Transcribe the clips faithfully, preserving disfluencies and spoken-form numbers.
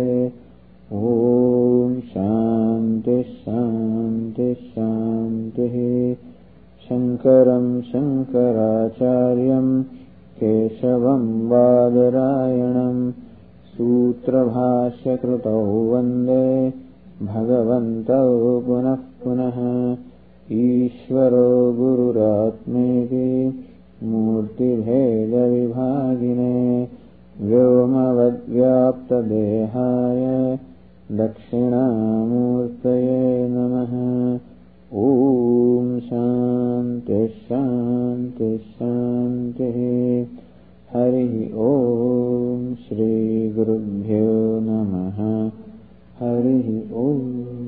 Om Shanti Shanti Shanti. Shankaram Shankaracharyam Keshavam Badarayanam Sutra Bhashya Krutau Vande Bhagavantau Punah Punah. Ishvaro Gururatmeti Murti Bheda Vibhagine Vyomavad Vyapta Dehaya Dakshinamurtaye Namaha. Om Shanti Shanti Shanti. Hari Om Shri Gurubhyo Namaha. Hari Om.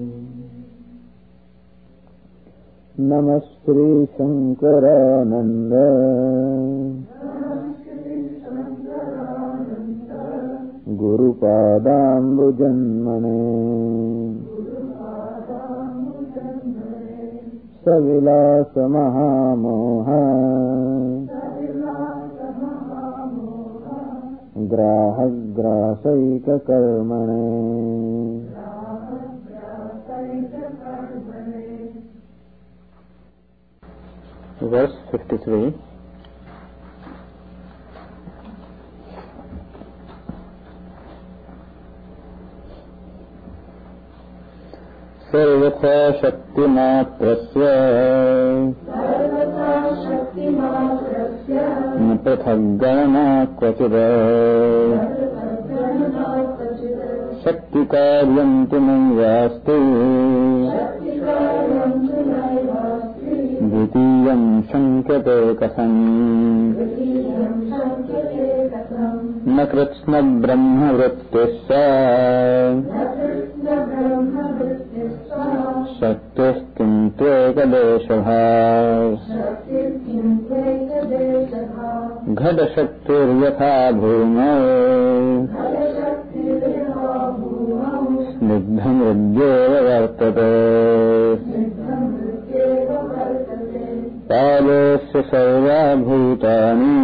Namaste Shankarananda Guru Padambujanmane Savilasa Mahamoha Graha Grasaika Karmane. Verse fifty-three. Sarvata Shaktimatrasya Na Prathagana Kvachida Shakti Karyam Tunam Vasti Dvitiyam Shankate Katham Na Krishna Brahma Vrittisya Shaktis Kintveka Deshabhas Ghada Shaktir Yatha Bhumau Snigdham Vidyeva Vartate Palosya Sarva Bhutani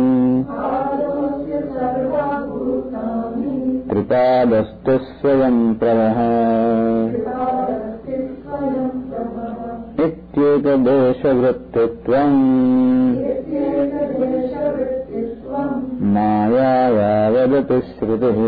Tripadastus Swayam Pravaha Ityeka Desha Vrittitvam Maya Vadati Shrutihi.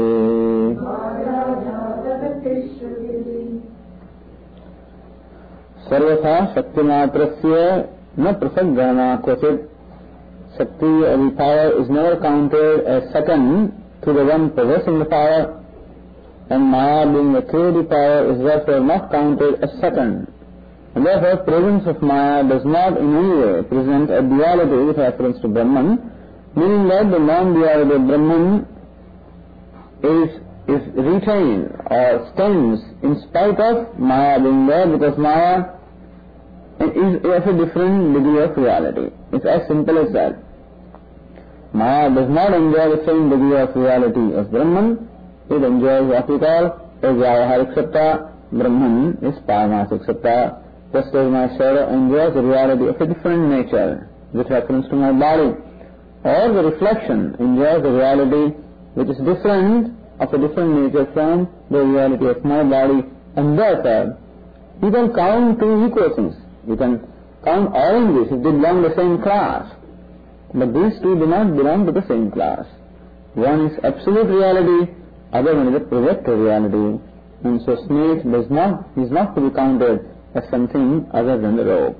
Sarvatha Shaktimatrasya Na Prasagana Kvachit. Shakti or the power is never counted as second to the one possessing the power, and Maya being the creative power is therefore not counted as second. And therefore presence of Maya does not in any way present a duality with reference to Brahman, meaning that the non-duality of Brahman is, is retained or stands in spite of Maya being there, because Maya is of a different degree of reality. It's as simple as that. Maya does not enjoy the same degree of reality as Brahman. It enjoys what we call a Vyavaharik Satta. Brahman is Paramasic Satta. Just as my shadow enjoys the reality of a different nature with reference to my body, or the reflection enjoys the reality which is different, of a different nature from the reality of my body, and therefore you can count two equal things. You can count oranges if they belong to the same class, but these two do not belong to the same class. One is absolute reality, other one is a projected reality, and so snake does not is not to be counted as something other than the robe.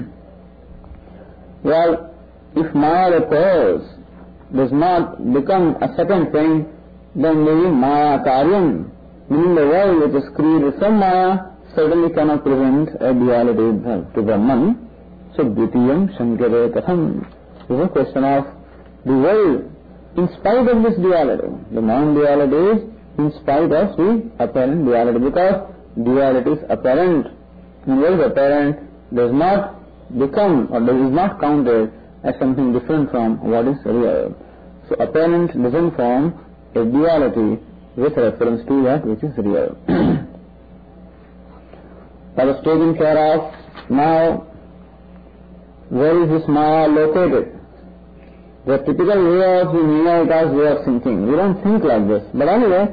Well, if Maya, the pearls, does not become a second thing, then maybe Maya Karyam, meaning the world which is created from Maya, certainly cannot present a duality to Brahman. So Dvitiyam Shankare Katham. This is a question of the world in spite of this duality. The non-duality is in spite of the apparent duality, because duality is apparent. And what is apparent does not become or is not counted as something different from what is real. So apparent doesn't form a duality with reference to that which is real. That was taken care of. Now, where is this Maya located? The typical way of the Niyaikas way of thinking. We don't think like this. But anyway,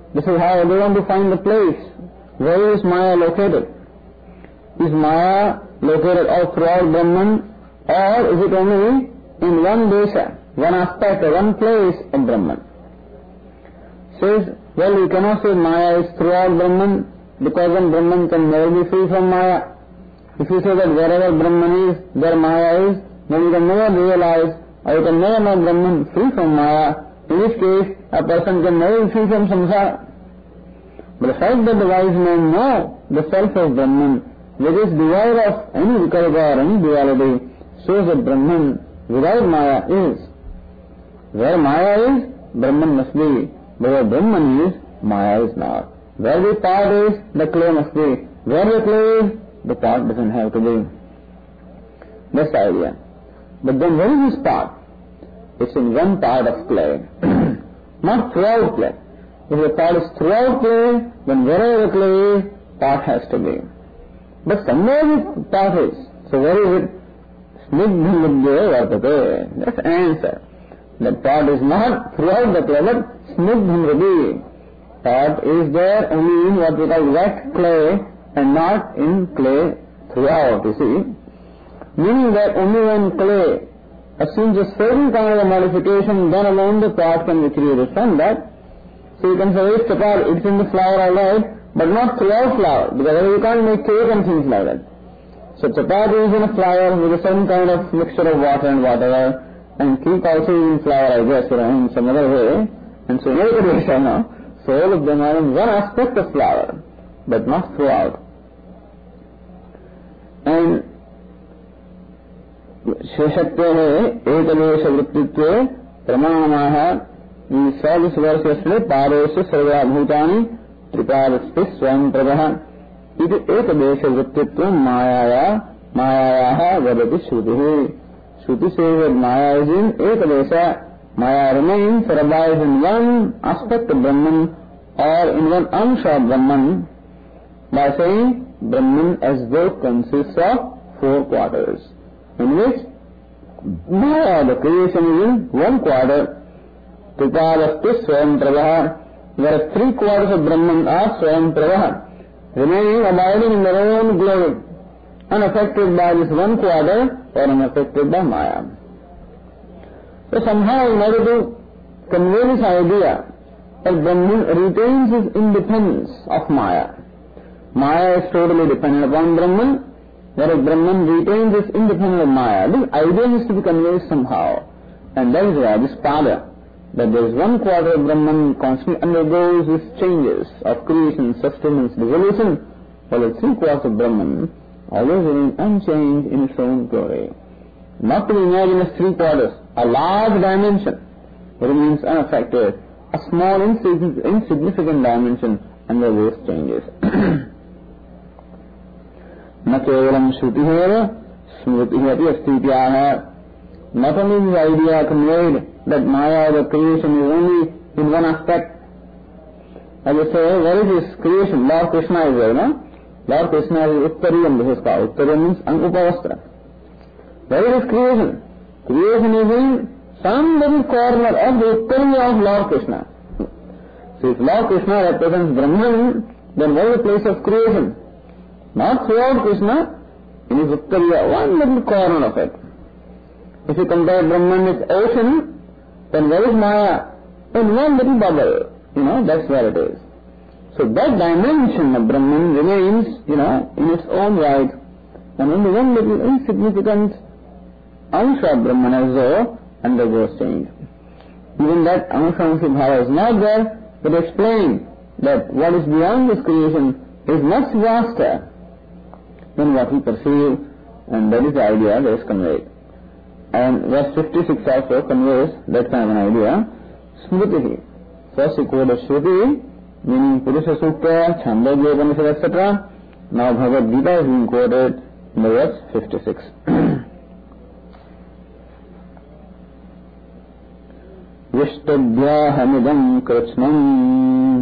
This is how they want to find the place. Where is Maya located? Is Maya located all throughout Brahman, or is it only in one desha, one aspect or one place of Brahman? Says, well, you cannot say Maya is throughout Brahman, because then Brahman can never be free from Maya. If you say that wherever Brahman is, there Maya is, then you can never realize, or you can never know Brahman free from Maya. In this case, a person can never be free from samsara. But the fact that the wise men know the self of Brahman, which is devoid of any vikalpa or any duality, shows that Brahman without Maya is. Where Maya is, Brahman must be. But where Brahman is, Maya is not. Where the part is, the clay must be. Where the clay is, the part doesn't have to be. That's the idea. But then where is this part? It's in one part of clay. Not throughout clay. If the part is throughout clay, then wherever the clay is, part has to be. But somewhere the part is. So where is it? Snigdham vidyaya vartate. That's the answer. That part is not throughout the clay, but snigdham vidyaya. Part is there only in what we call wet clay and not in clay throughout, you see. Meaning that only when clay assumes a certain kind of modification, then alone the part can be created from that. So you can say, it's a part, it's in the flower alright, but not throughout flower, because you can't make cake and things like that. So chapati is in a flower with a certain kind of mixture of water and whatever, and cake also is in flower, I guess, you know, in some other way, and so make it I know. So all of them are in one aspect of flower, but not throughout. And Sheshakya Ekadesha Vrittitve Pramanaha Svavis Varsasle Paresha Sarva Bhutani Triparasti Swam Prabha Iti Ekadesha Vrittitvam Mayaya Mayayaha Vadati Shruti. Shruti says that Maya is in Ekadesha. Maya remains or abides in one aspect of Brahman or in one amsha of Brahman by saying Brahman as both consists of four quarters, in which Maya, the creation, is in one quarter, Tripalasti Swayam Pravaha, whereas three quarters of Brahman are Swayam Pravaha, remaining abiding in their own glory, unaffected by this one quarter or unaffected by Maya. So somehow in order to convey this idea that Brahman retains his independence of Maya. Maya is totally dependent upon Brahman, whereas Brahman retains his independence of Maya. This idea has to be conveyed somehow. And that is why this pada, that there is one quarter of Brahman constantly undergoes these changes of creation, sustenance, dissolution, while the three quarters of Brahman always remain unchanged in its own glory. Not to be imagined as three quarters, a large dimension remains unaffected, a small insignificant dimension undergoes changes. Na kevalam shrutiheva smrutihati astityaha. Not only the idea conveyed that Maya, the creation, is only in one aspect. As I say, what is this creation? Lord Krishna is there, no? Lord Krishna is Uttariyam, this is called. Uttariyam means Angupavastra. Where is his creation? Creation is in some little corner of the Uttariya of Lord Krishna. So if Lord Krishna represents Brahman, then what is the place of creation? Not throughout Krishna, in his Uttariya, one little corner of it. If you compare Brahman with ocean, then where is Maya? In one little bubble. You know, that's where it is. So that dimension of Brahman remains, you know, in its own right, and only one little insignificant amsha of Brahman as though undergoes change. Even that amsha bhava is not there, but explain that what is beyond this creation is much vaster than what we perceive, and that is the idea that is conveyed. And verse fifty-six also conveys that kind of an idea. Smritihi. First he quoted Shruti, meaning Purusha Sukta, Chandogya Upanishad, et cetera. Now Bhagavad Gita is being quoted in the verse fifty-six. Vishtabhyahamidam krishnam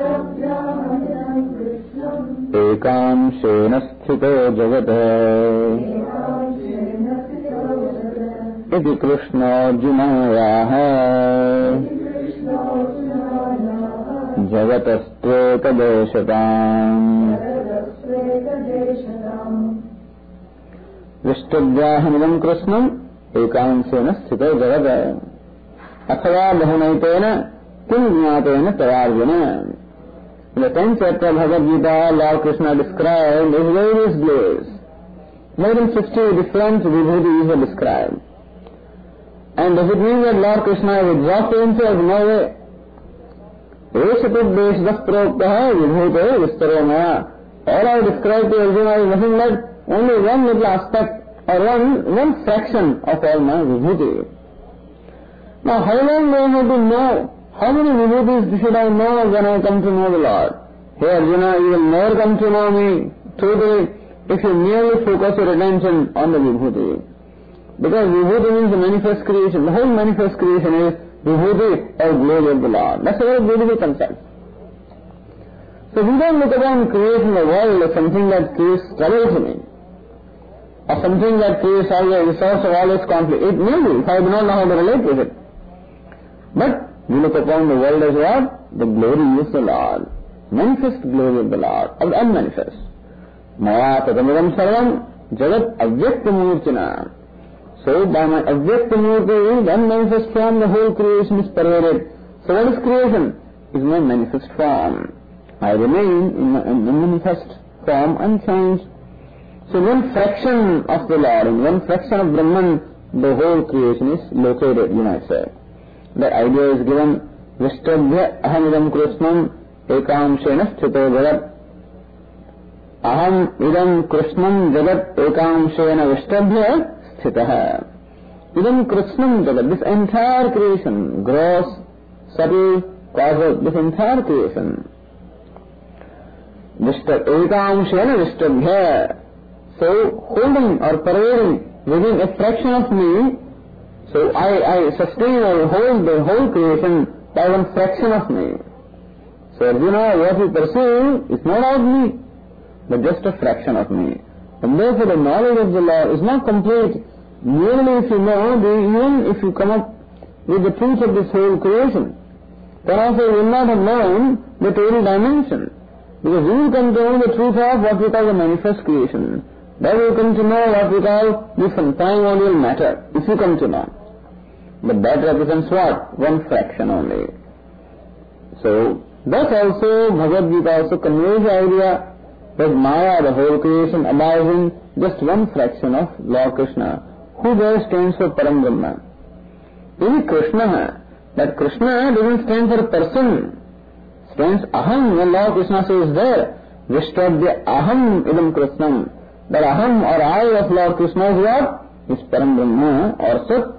ekam shena sthito jagata iti krishna arjunayaha जगतस्त्वेकदेशताम् विष्टुभ्याहमिदम् कृष्णम् एकांशेन स्थितो जगत् अथवा बहुनैतेन किं ज्ञातेन तयार्जुन. In the tenth chapter of Bhagavad Gita, Lord Krishna described his various glories. More than fifty different vibhutis were described. And does it mean that Lord Krishna is exhausted himself? No way. Eshatudeshah proktaha vibhute vistaro maya. All I described to Arjuna is nothing but only one little aspect or one, one fraction of all my vibhuti. Now how long do I have to know? How many vibhutis should I know when I come to know the Lord? Hey Arjuna, you will never come to know me totally if you merely focus your attention on the vibhuti. Because vibhuti means the manifest creation. The whole manifest creation is vibhuti or glory of the Lord. That's a very beautiful concept. So we don't look upon creation the world as something that creates trouble to me, or something that creates all the resource of all this conflict. It may be, if I do not know how to relate with it. But we look upon the world as what? The glory of the Lord. Manifest glory of the Lord, of the unmanifest. Maya tatamidam sarvam jagat avyakta murtina. So by my avyakta murti, the unmanifest form, the whole creation is pervaded. So what is creation? Is my manifest form. I remain in my unmanifest form unchanged. So in one fraction of the Lord, in one fraction of Brahman, the whole creation is located, you might say. The idea is given, Vishtabhya ahamidam krishnam ekamshena sthito jagat. Aham idam krishnam jagat ekamshena vishtabhya sthitaha. Idam krishnam jagat, this entire creation, gross, subtle, causal, this entire creation. Ekamshena vishtabhya. So holding or pervading within a fraction of me, so I, I sustain or hold the whole creation by one fraction of me. So Arjuna, what you perceive is not of me, but just a fraction of me. And therefore the knowledge of the Lord is not complete merely if you know, the, even if you come up with the truth of this whole creation. Then also you will not have known the total dimension. Because you will come to know the truth of what we call the manifest creation. Then you come to know what we call the primordial matter, if you come to know. But that represents what? One fraction only. So, thus also Bhagavad Gita also conveys the idea that Maya, the whole creation, abides in just one fraction of Lord Krishna, who there stands for Param Brahma. Even Krishna, that Krishna doesn't stand for a person, stands Aham, when Lord Krishna says there, Vishtadya Aham idam Krishnam. That Aham or I of Lord Krishna is what? Is Param Brahma or Sat.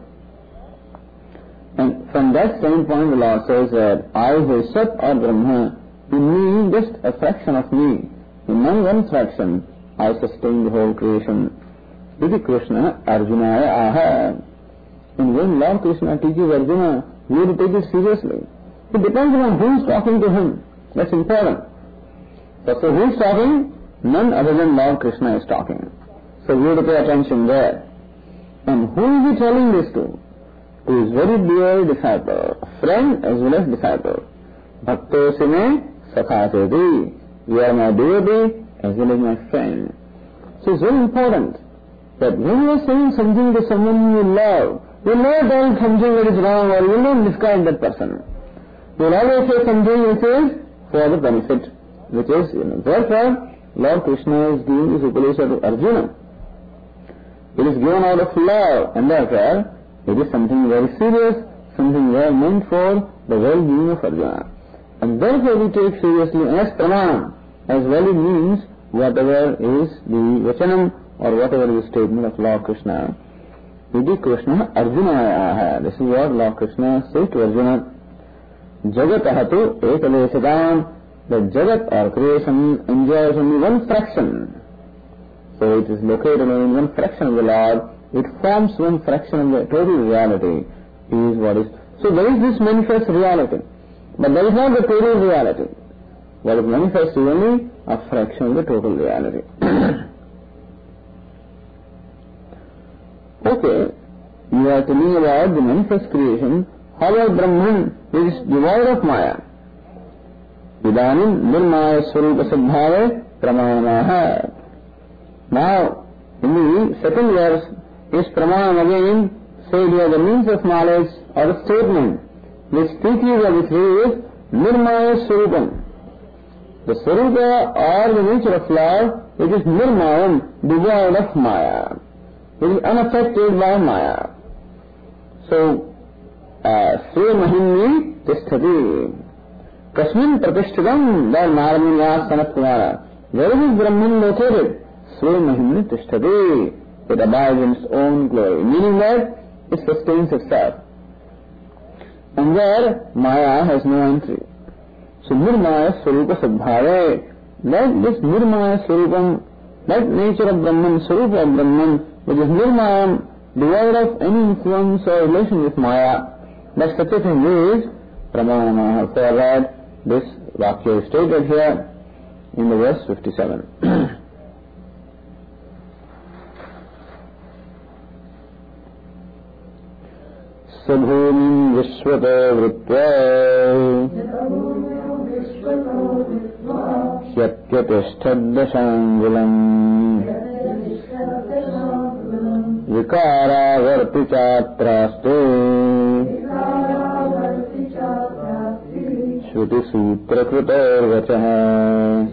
And from that same point the Lord says that I who is Sat or Brahma, in me just a fraction of me, in my one fraction, I sustain the whole creation. Iti Krishna Arjunaya aha. And when Lord Krishna teaches Arjuna, you have to take it seriously. It depends on who is talking to him. That's important. So, so who is talking? None other than Lord Krishna is talking. So we have to pay attention there. And who is he telling this to? To his very dear disciple, friend as well as disciple. Bhakto sime sakhaseti. You are my devotee as well as my friend. So it's very important that when you are saying something to someone you love, you will not tell something that is wrong or you will not describe that person. You will always say something which is for the benefit, which is, you know, therefore, Lord Krishna is giving this Upanishad to Arjuna. It is given out of love, and therefore it is something very serious, something well meant for the well-being of Arjuna. And therefore we take seriously as pranam, as well it means whatever is the vachanam or whatever is the statement of Lord Krishna. Iti Krishna Arjuna. This is what Lord Krishna says to Arjuna. Jagatahatu ekadeshadam. The Jagat or creation enjoys only one fraction. So it is located only in one fraction of the Lord. It forms one fraction of the total reality. Is what is. So there is this manifest reality. But there is not the total reality. What is manifest is only a fraction of the total reality. Okay, you are telling about the manifest creation. How about Brahman, which is devoid of Maya? Idanim nirmaya swarupa sadbhave pramanaha. Now, in the second verse, is pramanam again said here the means of knowledge or a statement which teaches or which is nirmaya swarupam. The swarupa or the nature of love, it is nirmayam, devoid of maya. It is unaffected by maya. So, Sri Mahimni Tisthati. Kasmin Pratishthitam, there Narayanaya Sanat Kumara. Where is this Brahman located? Sri Mahimni Tisthati. It abides in its own glory. Meaning that it sustains itself. And there Maya has no entry. So Nirmaya Swarupa Sadbhave. Let this Nirmaya Swarupam, that nature of Brahman, Swarupa of Brahman, which is Nirmayam, devoid of any influence or relation with Maya, that such a thing is Pramana. For that, this Vakya is stated here in the verse fifty-seven. Sabhumim Vishwata Vrittva Hyatyatishthadashangulam Vikara Vartichatrastu Shruti Sutra Kritor Vachaha.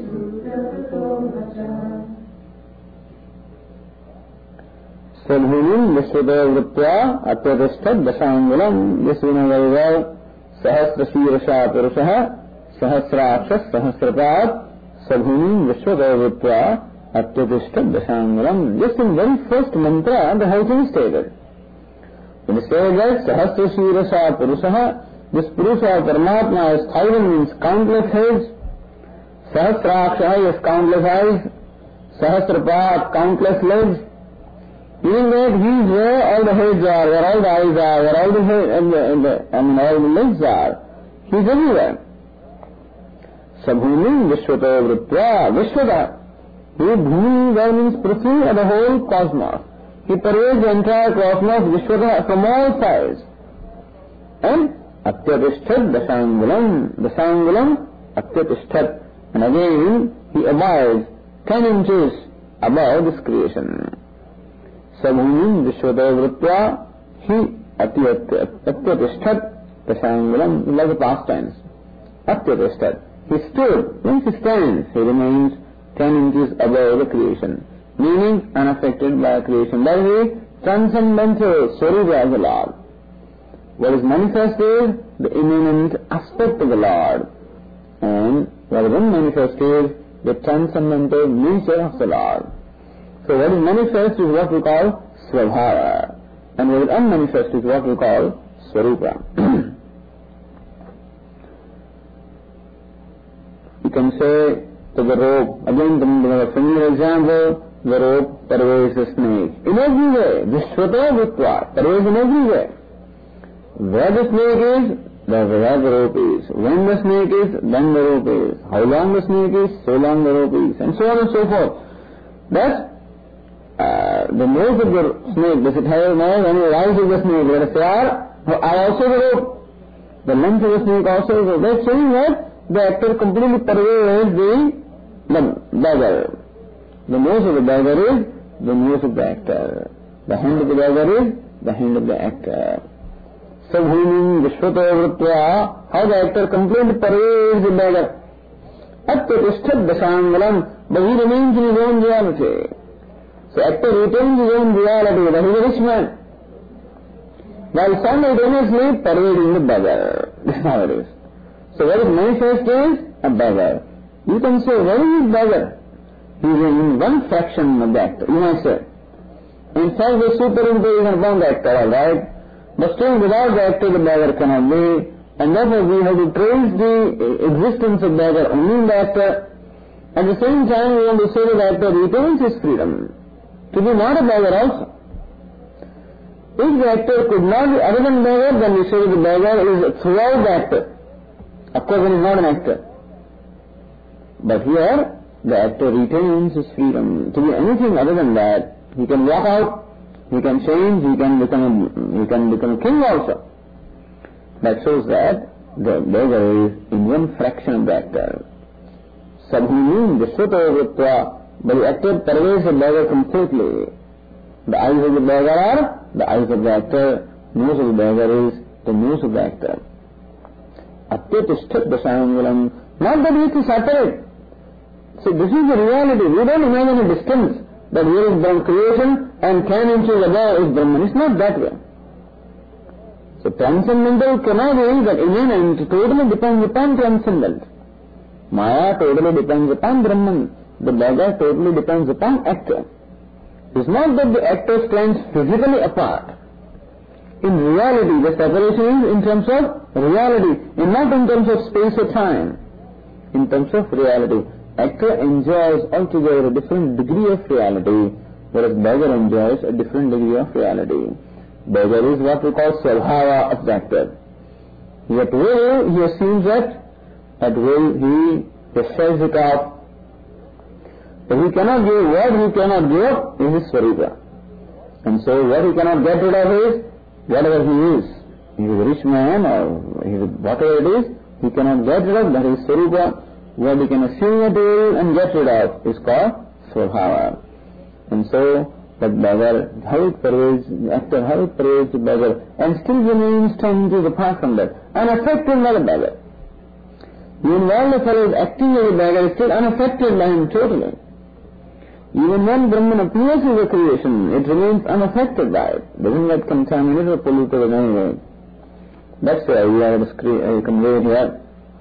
Sabhunim Vishwata Vrittva Atyatishthad Dashangulam. This we know very well. Sahasra Shirasha Purushaha Sahasraksha Sahasrapat Sabhunim Vishwata Vrittva Atyatishthad Dashangulam. Just in very first mantra, the whole thing is stated. When it says that Sahasra Shirasha Purushaha, this Purusha Paramatma is thousand, means countless heads. Sahasraksha is countless eyes. Sahasrapat, countless legs. Meaning that he is where all the heads are, where all the eyes are, where all the head and the, and the, I mean all the legs are. He is everywhere. Sabhunim Vishwata Vrittva. Vishwata. He Bhumi, that means Prithvi or the whole cosmos. He pervades the entire cosmos, Vishwata, from all sides. And Atyatishthad Dashangulam. Dashangulam Atyatishthad. And again, he abides ten inches above this creation. Sabhunim Vishwata Vrittva, he Atyatishthad Dashangulam, like the past tense. Atyatishthad. He stood, means he stands, he remains ten inches above the creation, meaning unaffected by creation. That is transcendental Swarupa of the Lord. What is manifest is the immanent aspect of the Lord, and what is unmanifest is the transcendental nature of the Lord. So what is manifest is what we call Svabhava, and what is unmanifest is what we call Swarupa. You can say to the rope, again the familiar example, the rope pervades the snake. In every way, Vishwata Vrittva, pervades in every way. Where the snake is, there the rope is. When the snake is, then the rope is. How long the snake is, so long the rope is. And so on and so forth. Thus, uh, the nose of the snake, does it have a nose? And the eyes of the snake, let us say, are also the rope. The length of the snake also is. That's saying that the actor completely pervades the, the beggar. The nose of the beggar is the nose of the actor. The hand of the beggar is the hand of the actor. Sabhunim Vishwata Vrittva, how the actor completely pervades the beggar. Atyatishthad Dashangulam, but he remains in his own reality. So actor retains his own reality, that he is a rich man, while simultaneously pervading the beggar. This is how it is. So what is manifest is a beggar. You can say, where is this beggar? He is in one fraction of the actor, you might say. In fact, the superimposition upon the actor, alright? But still without the actor the beggar cannot be, and therefore we have to trace the existence of beggar only in the actor. At the same time we want to say that the actor retains his freedom to be not a beggar also. If the actor could not be other than beggar, then we say that the beggar is throughout the actor. Of course, he is not an actor. But here, the actor retains his freedom to be anything other than that. He can walk out, he can change, he can become a, he can become a king also. That shows that the beggar is in one fraction of the actor. Sabhini Vishwata Vrittva, but the actor pervades the beggar completely. The eyes of the beggar are the eyes of the actor, nose of the beggar is the nose of the actor. Atyatishtat Dasangulam, not that we have to separate. So this is the reality. We don't imagine a distance that here is Brahma creation and ten inches above is Brahman. It's not that way. So transcendental cannot be that immanent totally depends upon transcendent. Maya totally depends upon Brahman. The beggar totally depends upon actor. It's not that the actor stands physically apart. In reality, the separation is in terms of reality, and not in terms of space or time. In terms of reality, actor enjoys altogether a different degree of reality, whereas beggar enjoys a different degree of reality. Beggar is what we call svabhava of the actor. At will, he assumes that, at will, he says it out. If he cannot give what he cannot give up, is his swarupa. And so what he cannot get rid of is whatever he is. He is a rich man or he is whatever it is, he cannot get rid of, that is swarupa. What he can assume at will and get rid of is called svabhava. And so that beggar, how it pervades, actor, how it pervades the beggar, and still remains ten inches apart from that, unaffected by the beggar. Meanwhile, the fellow is acting as a beggar, is still unaffected by him totally. Even when Brahman appears as a creation, it remains unaffected by it. Doesn't get contaminated or polluted in any way. That's the idea that is conveyed here.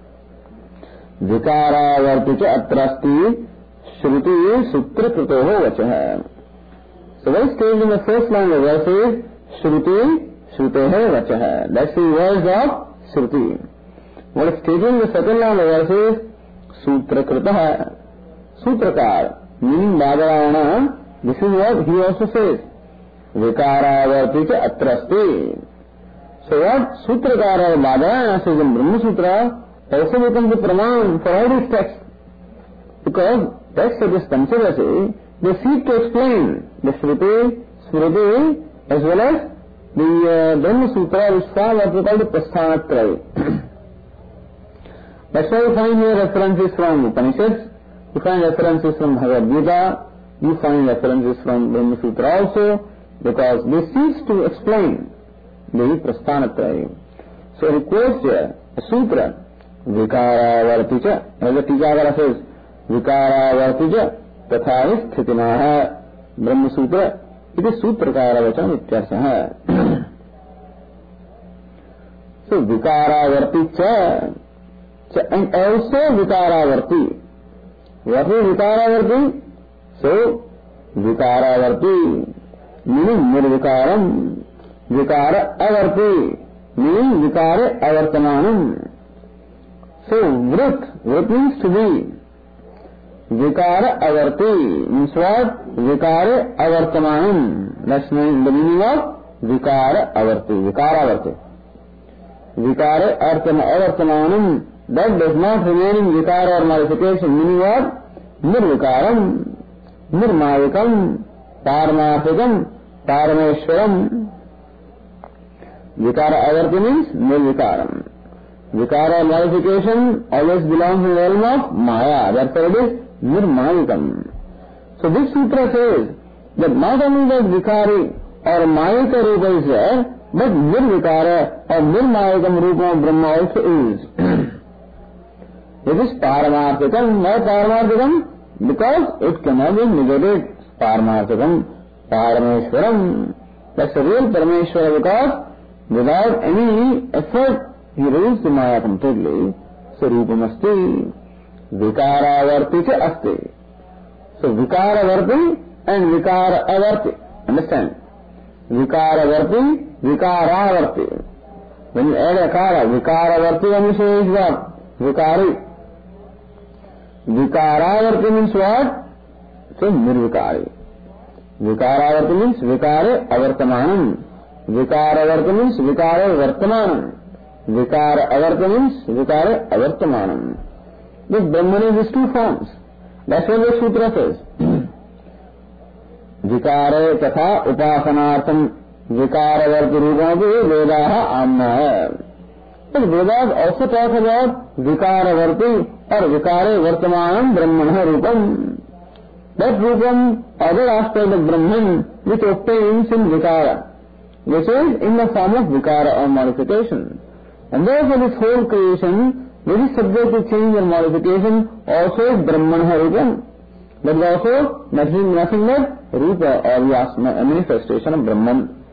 Vikara vartica atrasti shruti sutra kritoho vachaha. So what is stated in the first line of the verse is shruti shruteho vachaha. That's the words of shruti. What is stated in the second line of the verse is sutra kritaha. Sutrakar. Meaning Badarayana, this is what he also says. Vikaravartica atrasti. So what Sutrakara Badarayana says in Brahma Sutra also becomes a praman for all these texts. Because texts such as Panchadasi, they seek to explain the Shruti, Smriti, as well as the uh, Brahma Sutra, which form what we call the Prasthanatrayi. That's why you find here references from Upanishads. You find references from Bhagavad Gita, you find references from Brahma Sutra also, because they seek to explain the Prasthanatrayi. So he quotes here a sutra, Vikara Vartica, as the Tikakara says, Vikara Vartica, Tatha Sthitinaha, Brahma Sutra, it is Sutrakara Vacham Ityarsaha. So Vikara Vartica, and also Vikara Varti. What is Vikaravarti? So, Vikaravarti, meaning Nirvikaram. Vikara Avarti, meaning Vikara Avartamanam. So, Vrit, Vrit means to be. Vikara Avarti means what? Vikara Avartamanam. That's the meaning of Vikara Avarti. Vikara Avarti. Vikara Avartamanam. That does not remain in vikara or modification, meaning what? Nirvikaram, Nirmayikam, Paramarthikam, Parameshwaram. Vikara avarti means Nirvikaram. Vikara or modification always belongs in the realm of Maya, therefore it is Nirmayikam. So this sutra says that not only that Vikari or Mayika Rupa is there, but Nirvikara or Nirmayikam Rupa of Brahma also is. It is Paramarthikam. Why Paramarthikam? Because it cannot be negated. Paramarthikam, Parameshwaram. That's the real Parameshwara, because without any effort he rules the Maya completely. So Rupamasti, Vikaravarti cha asti. So Vikaravarti and Vikaravarti. Understand? Vikaravarti, Vikaravarti. When you add a kara, Vikaravarti, when you say is what? Vikari. Vikaravarti means what? So Nirvikari. Vikaravarti means Vikare Avartamanam. Vikaravarti means Vikare Vartamanam. Vikara Avarti means Vikare Avartamanam. This Brahman is two forms. That's what the sutra says. Vikare Tatha Upasanartham Vikaravarti Rupavi Vedaha Amna. But Vedas also talk about Vikaravarti or Vikare Vartamanam Brahmana Rupam. That Rupam, other aspect of Brahman, which obtains in Vikara, which is in the form of Vikara or modification. And therefore this whole creation, which is subject to change or modification, also is Brahmana Rupam. That is also nothing, nothing but Rupa or the manifestation of Brahman.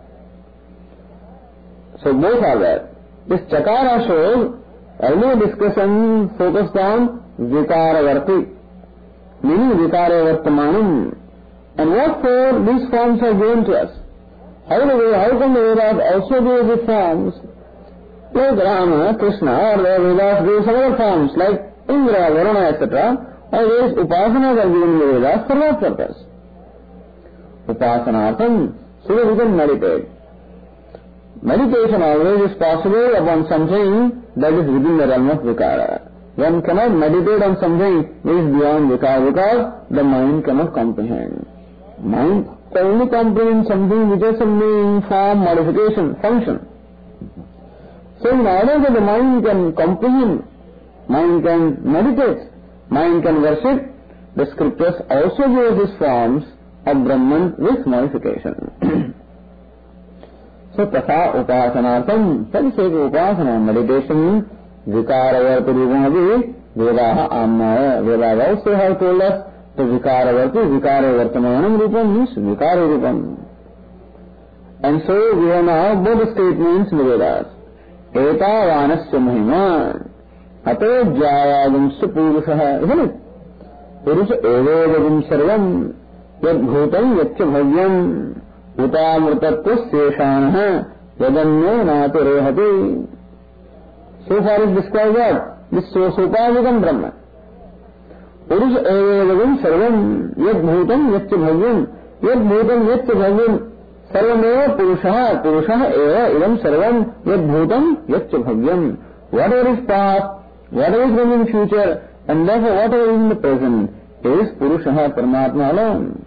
So both are there. This Chakara shows earlier discussion focused on Vikaravarti, meaning Vikare Vartamanam. And what for these forms are given to us? How, do we, how can the Vedas also give these forms? Like Rama, Krishna, or the Vedas give some other forms like Indra, Varuna, et cetera. Or these Upasanas are given in the Vedas for what purpose? Upasanartham, so that we can meditate. Meditation always is possible upon something that is within the realm of Vikara. One cannot meditate on something which is beyond Vikara because the mind cannot comprehend. Mind can only comprehend something which has some meaning, form, modification, function. So in order that the mind can comprehend, mind can meditate, mind can worship, the scriptures also give these forms of Brahman with modification. So tatha upasanartham, for the sake of upasana, meditation, vikaravarti rupamavi, Vedaha amnaya. Vedas also have told us the vikaravarti, vikare vartamanam rupam means vikara rupam. And so we have now both statements in the Vedas. Eta vanasya mahima, ato jayagam supurushaha, isn't it? Purusha evedagam sarvam, yad bhutam yaccha bhavyam, utamrtatva seshanaha, yadanyo nati rehati. So far is described what? This sopavikam Brahma. Purusha evedagam sarvam, yad bhutam yaccha bhavyam, yad bhutam yaccha bhavyam, sarvameva purushaha, purushaha eva idam sarvam, yad bhutam yaccha bhavyam. Whatever is past, whatever is going in future, and therefore whatever is in the present, is Purushaha, Paramatma alone.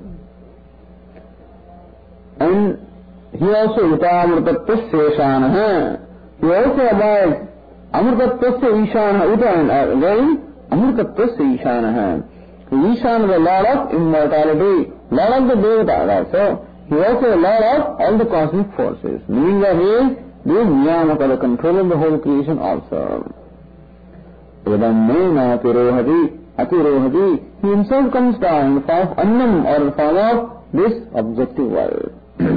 And he also utamrtatva seshanaha. He also abides amrtatva ishanaha, uta and again amrtatva ishanaha. Ishana is the Lord of immortality, Lord of the Devatas also. He also the Lord of all the cosmic forces, meaning that he is the Niyamaka, the control of the whole creation also. Vedamena atirohati, atirohati, he himself comes down in the form of Annam or the form of this objective world.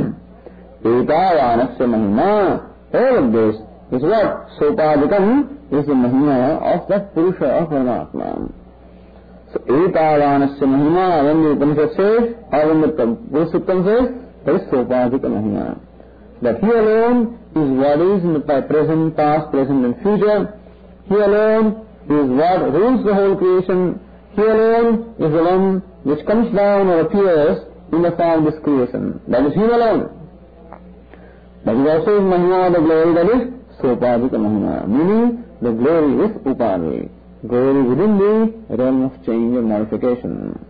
Etavanasya mahima, all of this is what? Sopadikam is the mahima of that Purusha of Paramatma. So etavanasya mahima, when the Upanishad says, or when the Purusuttam says, that is Sopadika mahima. That he alone is what is in the present, past, present and future. He alone is what rules the whole creation. He alone is the one which comes down or appears in the form of this creation. That is him alone. That is also his mahima, the glory, that is Sopadika mahima. Meaning the glory is Upani. Glory within the realm of change and modification.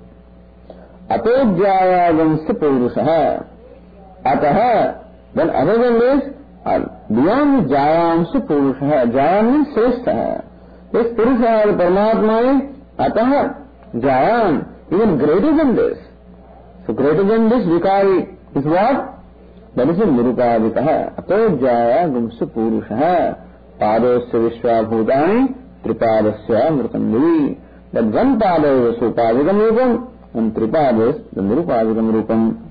Atodhyayagam purushaha. Ataha. Then other than this, beyond Jayam su Purusha, Jayam means Srestha. This Purusha, the Paramatma is Ataha, Jayam, even greater than this. So greater than this Vikari is what? That is a Nirupaditaha. Ato Jayagam su Purusha, Padosya Vishwabhutani, Tripadasya Mritandevi. That one Pada is the Supadikam Rupam, and Tripada is the Nirupadikam Rupam.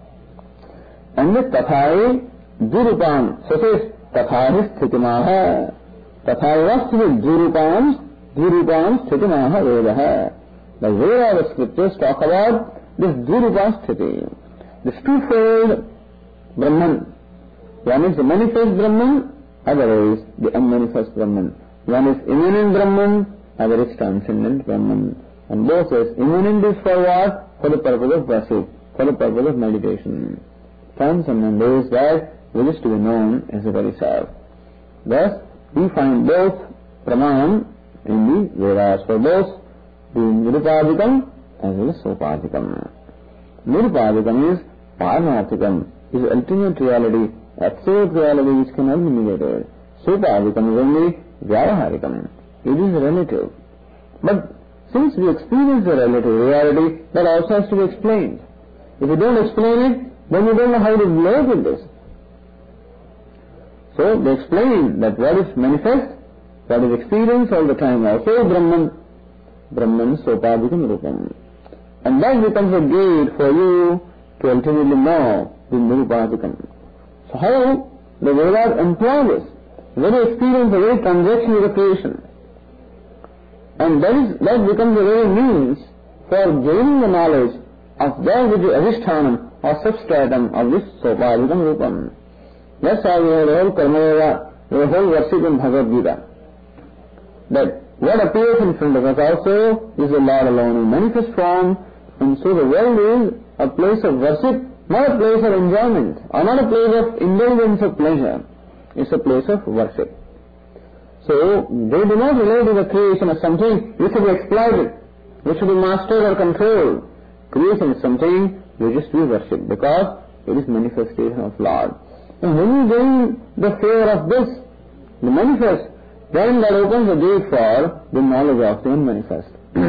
And the Tathai Durupam, so says Tathai Sthitimaha. Tathai was to be Durupam, Durupam Sthitimaha Vedaha. The Veda, the scriptures talk about this Durupam Sthiti. This twofold Brahman. One is the manifest Brahman, other is the unmanifest Brahman. One is immanent Brahman, other is transcendent Brahman. And both says immanent is for what? For the purpose of worship, for the purpose of meditation. Transcendent is that which is to be known as the very self. Thus, we find both Praman in the Vedas for both the Nirupadikam as well as Sopadikam. Nirupadikam is Paramarthikam, is ultimate reality, absolute reality which cannot be negated. Sopadikam is only Vyavaharikam. It is relative. But since we experience the relative reality, that also has to be explained. If you don't explain it, then you don't know how to relate with this. So they explain that what is manifest, what is experienced all the time also Brahman. Brahman Sopadikam Rupam. And that becomes a gate for you to ultimately know the Nirupadikam. So how the Vedas employ this? Very experience, a very transaction with the creation. And that, is, that becomes a very means for gaining the knowledge of that which is Adhishthanam or substratum of this Sopadikam Rupam. That's how we have the whole Karma Yoga, the whole worship in Bhagavad Gita. That what appears in front of us also is the Lord alone in manifest form, and so the world is a place of worship, not a place of enjoyment, or not a place of indulgence of pleasure. It's a place of worship. So they do not relate to the creation as something which should be exploited, which should be mastered or controlled. Creation is something which is to be worshipped because it is manifestation of Lord. And when you gain the fear of this, the manifest, then that opens the gate for the knowledge of the unmanifest.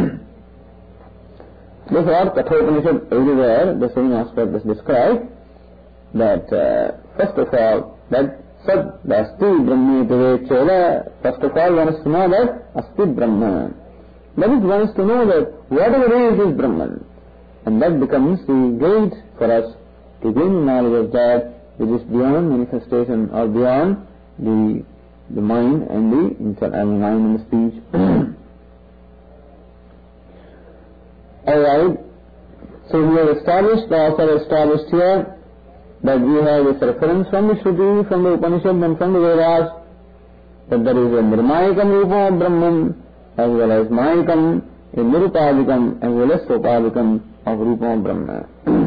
Therefore, Kathopanishad everywhere, the same aspect is described, that uh, first of all, that Sat Asti Brahmi Tevechela, first of all one is to know that Asti Brahma. That is, one is to know that whatever is is Brahman. And that becomes the gate for us to gain the knowledge of that which is beyond manifestation or beyond the the mind and the and mind and the speech. Alright, so we have established, the author established here that we have this reference from the Shruti, from the Upanishad and from the Vedas, that there is a Nirmayakam Rupa of Brahman, as well as Mayakam, a Nirupadikam, as well as Sopadikam of Rupa of Brahma.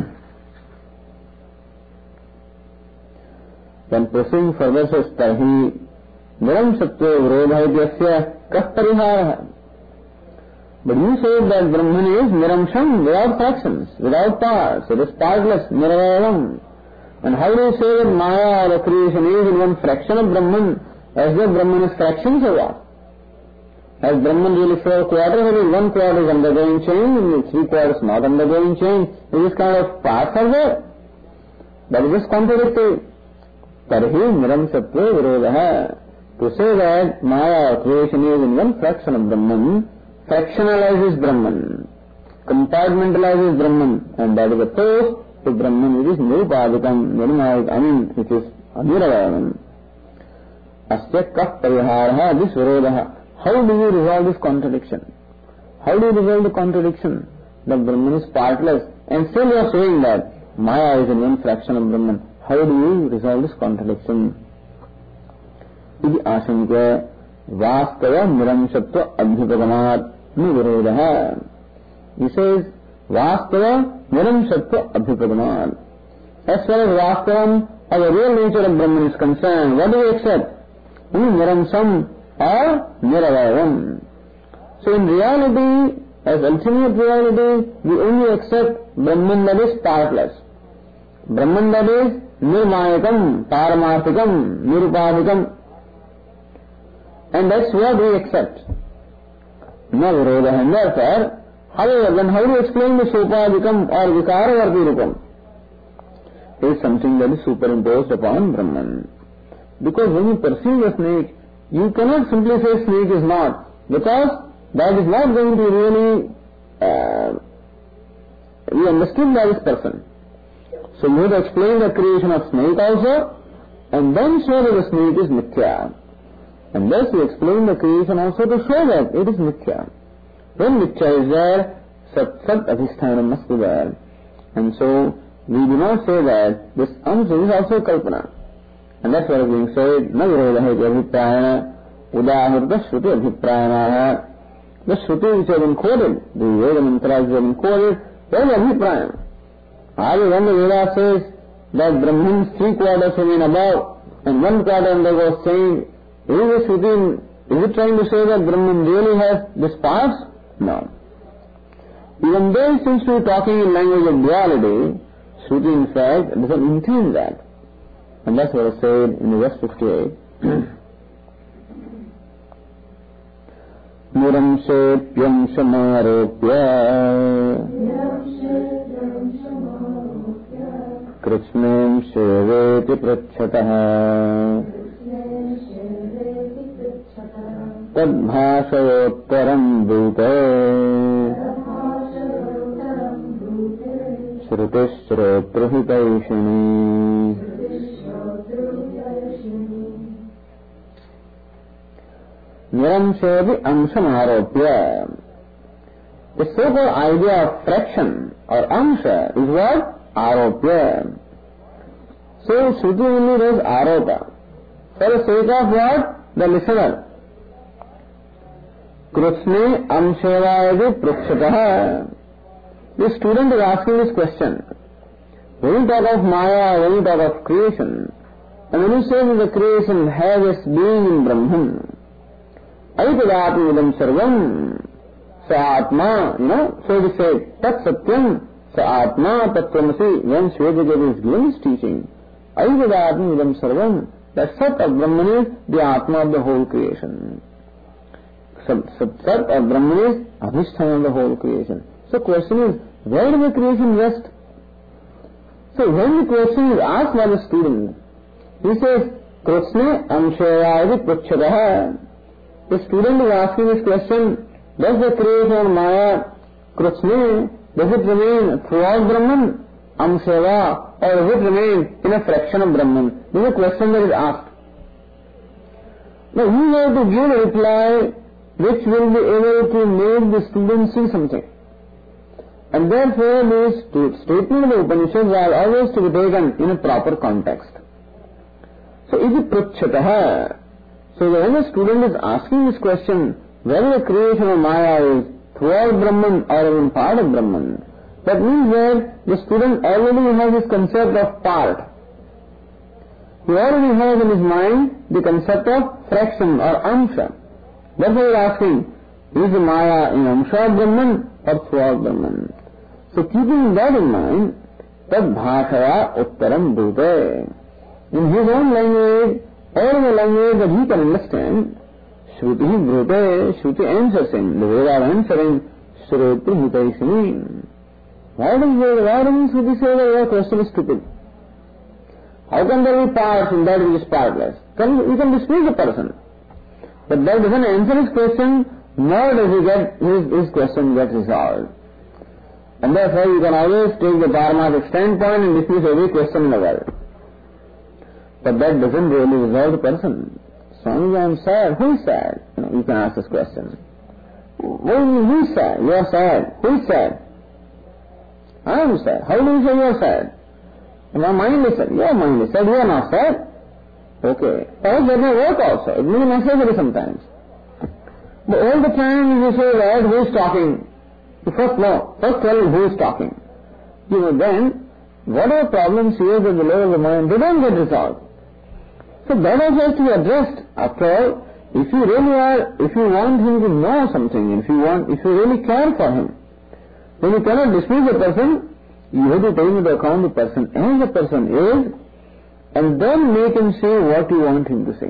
Then proceeding further says, Tarhi Niram Sattva Virodha Ityasya Kah Pariharaha. But you say that Brahman is Niramsham, without fractions, without parts, it is partless, Nirvayavam. And how do you say that Maya or the creation is in one fraction of Brahman, as though Brahman is fractions or what? Has Brahman really four quarters, or one quarter is undergoing change, and three quarters not undergoing change? Is this kind of parts are there? That is just contradictory. Tarhi Niram Sattva Virodha. To say that Maya or creation is in one fraction of Brahman, fractionalizes Brahman, compartmentalizes Brahman, and that is opposed to Brahman, which is Nirupadikam, Nirmayakam, I mean, which is Niravayanam. Asya Kah Pariharaha, this Virodha. How do you resolve this contradiction? How do you resolve the contradiction that Brahman is partless, and still you are saying that Maya is in one fraction of Brahman? How do you resolve this contradiction? Iti Ashanka Vastava Niramshatva Abhipagamat Nivirodha. He says, Vastava Niramshatva Abhipagamat. As far as Vastavam, or the real nature of Brahman is concerned, what do we accept? Only Niramsam or Niravayavam. So in reality, as ultimate reality, we only accept Brahman that is partless. Brahman that is Nirmayakam, Paramarthikam, Nirupadikam. And that's what we accept. No Virodha. And therefore, however, then how do you explain the Sopadikam or Vikaravarti Rupam? It is something that is superimposed upon Brahman. Because when you perceive a snake, you cannot simply say snake is not, because that is not going to really uh, be understood by this person. So you have to explain the creation of snake also, and then show that the snake is mithya. And thus you explain the creation also to show that it is mithya. When mithya is there, sat sat adhisthana must be there. And so we do not say that this answer is also kalpana. And that's what is being said, na virodha iti abhiprayana, udahurta shruti abhiprayana. The shruti which have been quoted, the Veda mantras which have been quoted, they are abhiprayana. Either when the Veda says that Brahman's three quarters remain above, and one quarter undergoes change, is it Shruti, is it trying to say that Brahman really has this parts? No. Even though it seems to be talking in language of duality, Shruti in fact doesn't intend that. And that's what is said in the verse fifty-eight. निरंशेऽप्यंशमारोप्य कृत्स्नेंशेवेति पृच्छतः तद्भाषयोत्तरम् ब्रूते श्रुतिश्रोतृहितैषिणी। Niramshevi amsamaropya. The so-called idea of fraction or amsha is what? Aropya. So Shruti only does aropa for the sake of what? The listener. Krishne amshevayadi prukshataha. The student is asking this question. When you talk of Maya, when you talk of creation, and when you say that the creation has its being in Brahman, Aitadatmidam sarvam sa atma, you know, so we say, tat satyam sa atma tattvamasi, when Shvedagiri is giving his teaching, Aitadatmidam sarvam, the Sat of Brahman is the Atma of the whole creation. Sat, sat, sat of Brahman is Adhisthana of the whole creation. So question is, where does the creation rest? So when the question is asked by the student, he says, Krishna amshayadi prachadaha. The student is asking this question, does the creation of Maya, Krishna, does it remain throughout Brahman, amshava, or does it remain in a fraction of Brahman? This is a question that is asked. Now you have to give a reply which will be able to make the student see something. And therefore these statements of the Upanishads are always to be taken in a proper context. So is it prachataha? So when the student is asking this question, whether the creation of Maya is throughout Brahman or in part of Brahman, that means that the student already has this concept of part. He already has in his mind the concept of fraction or amsha. Therefore he is asking, is the Maya in amsha of Brahman or throughout Brahman? So keeping that in mind, tad bhashaya uttaram brute. In his own language, or in a language that he can understand, Shruti brute, Shruti answers him. The Veda are answering, Shruti hitaisini. Why does why does Shruti say that your question is stupid? How can there be parts in that which is partless? Can, you can dismiss the person. But that doesn't answer his question, nor does he get his, his question get resolved. And therefore you can always take the Dharmatic standpoint and dismiss every question in the world. But that doesn't really resolve the person. Swami, I am sad. Who is sad? You know, you can ask this question. What do you mean, who is sad? You are sad. Who is sad? I am sad. How do you say you are sad? My mind is sad. Your mind is sad. You are not sad. Okay. Perhaps that may work also. It may be necessary sometimes. But all the time you say that, who is talking? You first know. First tell him who is talking. You know, then, whatever problems he has at the level of the mind, they don't get resolved. So that also has to be addressed. After all, if you really are, if you want him to know something, if you want, if you really care for him, then you cannot dismiss the person. You have to take into account the person as the person is, and then make him say what you want him to say.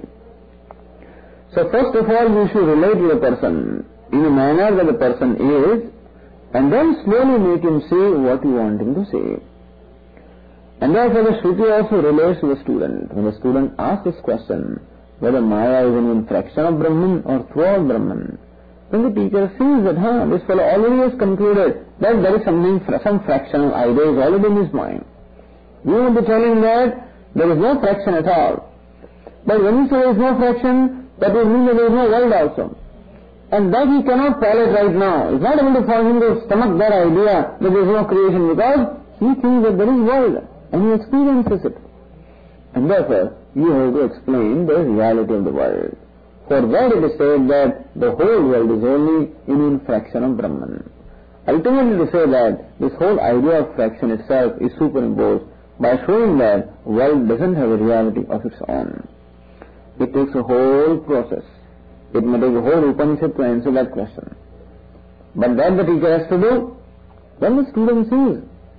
So first of all, you should relate to the person in a manner that the person is, and then slowly make him say what you want him to say. And therefore the Shruti also relates to the student. When the student asks this question, whether Maya is an infraction of Brahman or throughout Brahman, then the teacher sees that, huh, this fellow already has concluded that there is something, some fractional idea is already in his mind. You will be telling that there is no fraction at all. But when you say there is no fraction, that will mean that there is no world also. And that he cannot follow it right now. It's not able to for him to stomach that idea that there is no creation, because he thinks that there is world and he experiences it. And therefore, you have to explain the reality of the world. For that it is said that the whole world is only in infraction of Brahman. Ultimately to say that this whole idea of fraction itself is superimposed by showing that world doesn't have a reality of its own. It takes a whole process. It may take a whole Upanishad to answer that question. But that the teacher has to do, then the student sees.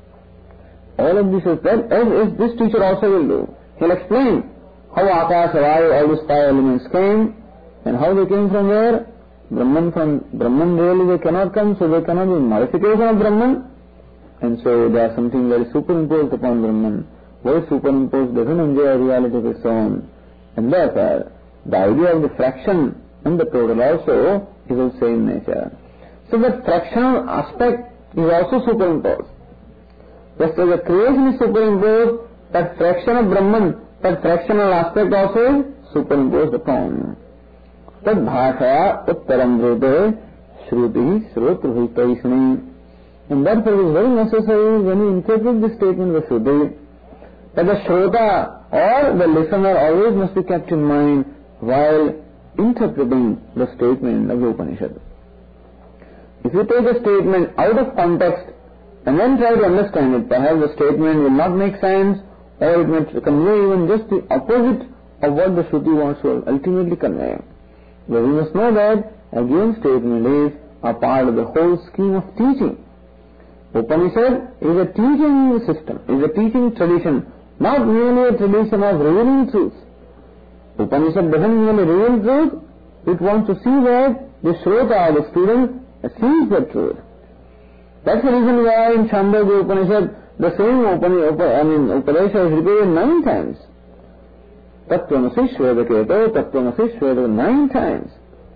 All of this is that, as, as this teacher also will do. He'll explain how Akash, Vayu, all these five elements came, and how they came from where? Brahman from Brahman really they cannot come, so they cannot be modification of Brahman. And so they are something very superimposed upon Brahman. What is superimposed doesn't enjoy a reality of its own. And therefore, the idea of the fraction and the total also is of same nature. So that fractional aspect is also superimposed. Just as the creation is superimposed, that fraction of Brahman, that fractional aspect also is superimposed upon. Tad bhashaya uttaram vrute shruti shrotruhitaishani. And therefore it is very necessary when you interpret this statement of Shruti, that the Shrota or the listener always must be kept in mind while interpreting the statement of the Upanishad. If you take a statement out of context and then try to understand it, perhaps the statement will not make sense, or it may convey even just the opposite of what the Shruti wants to ultimately convey. But we must know that a given statement is a part of the whole scheme of teaching. Upanishad is a teaching system, is a teaching tradition, not merely a tradition of revealing truth. Upanishad doesn't merely reveal truth, it wants to see that the Shrota, the student, sees the truth. That's the reason why in Chandogya Upanishad, the same Upanishad, I mean, Upadesha is repeated nine times. Tattvamasi Shvedaketo, Tattvamasi Shvedaketo, nine times.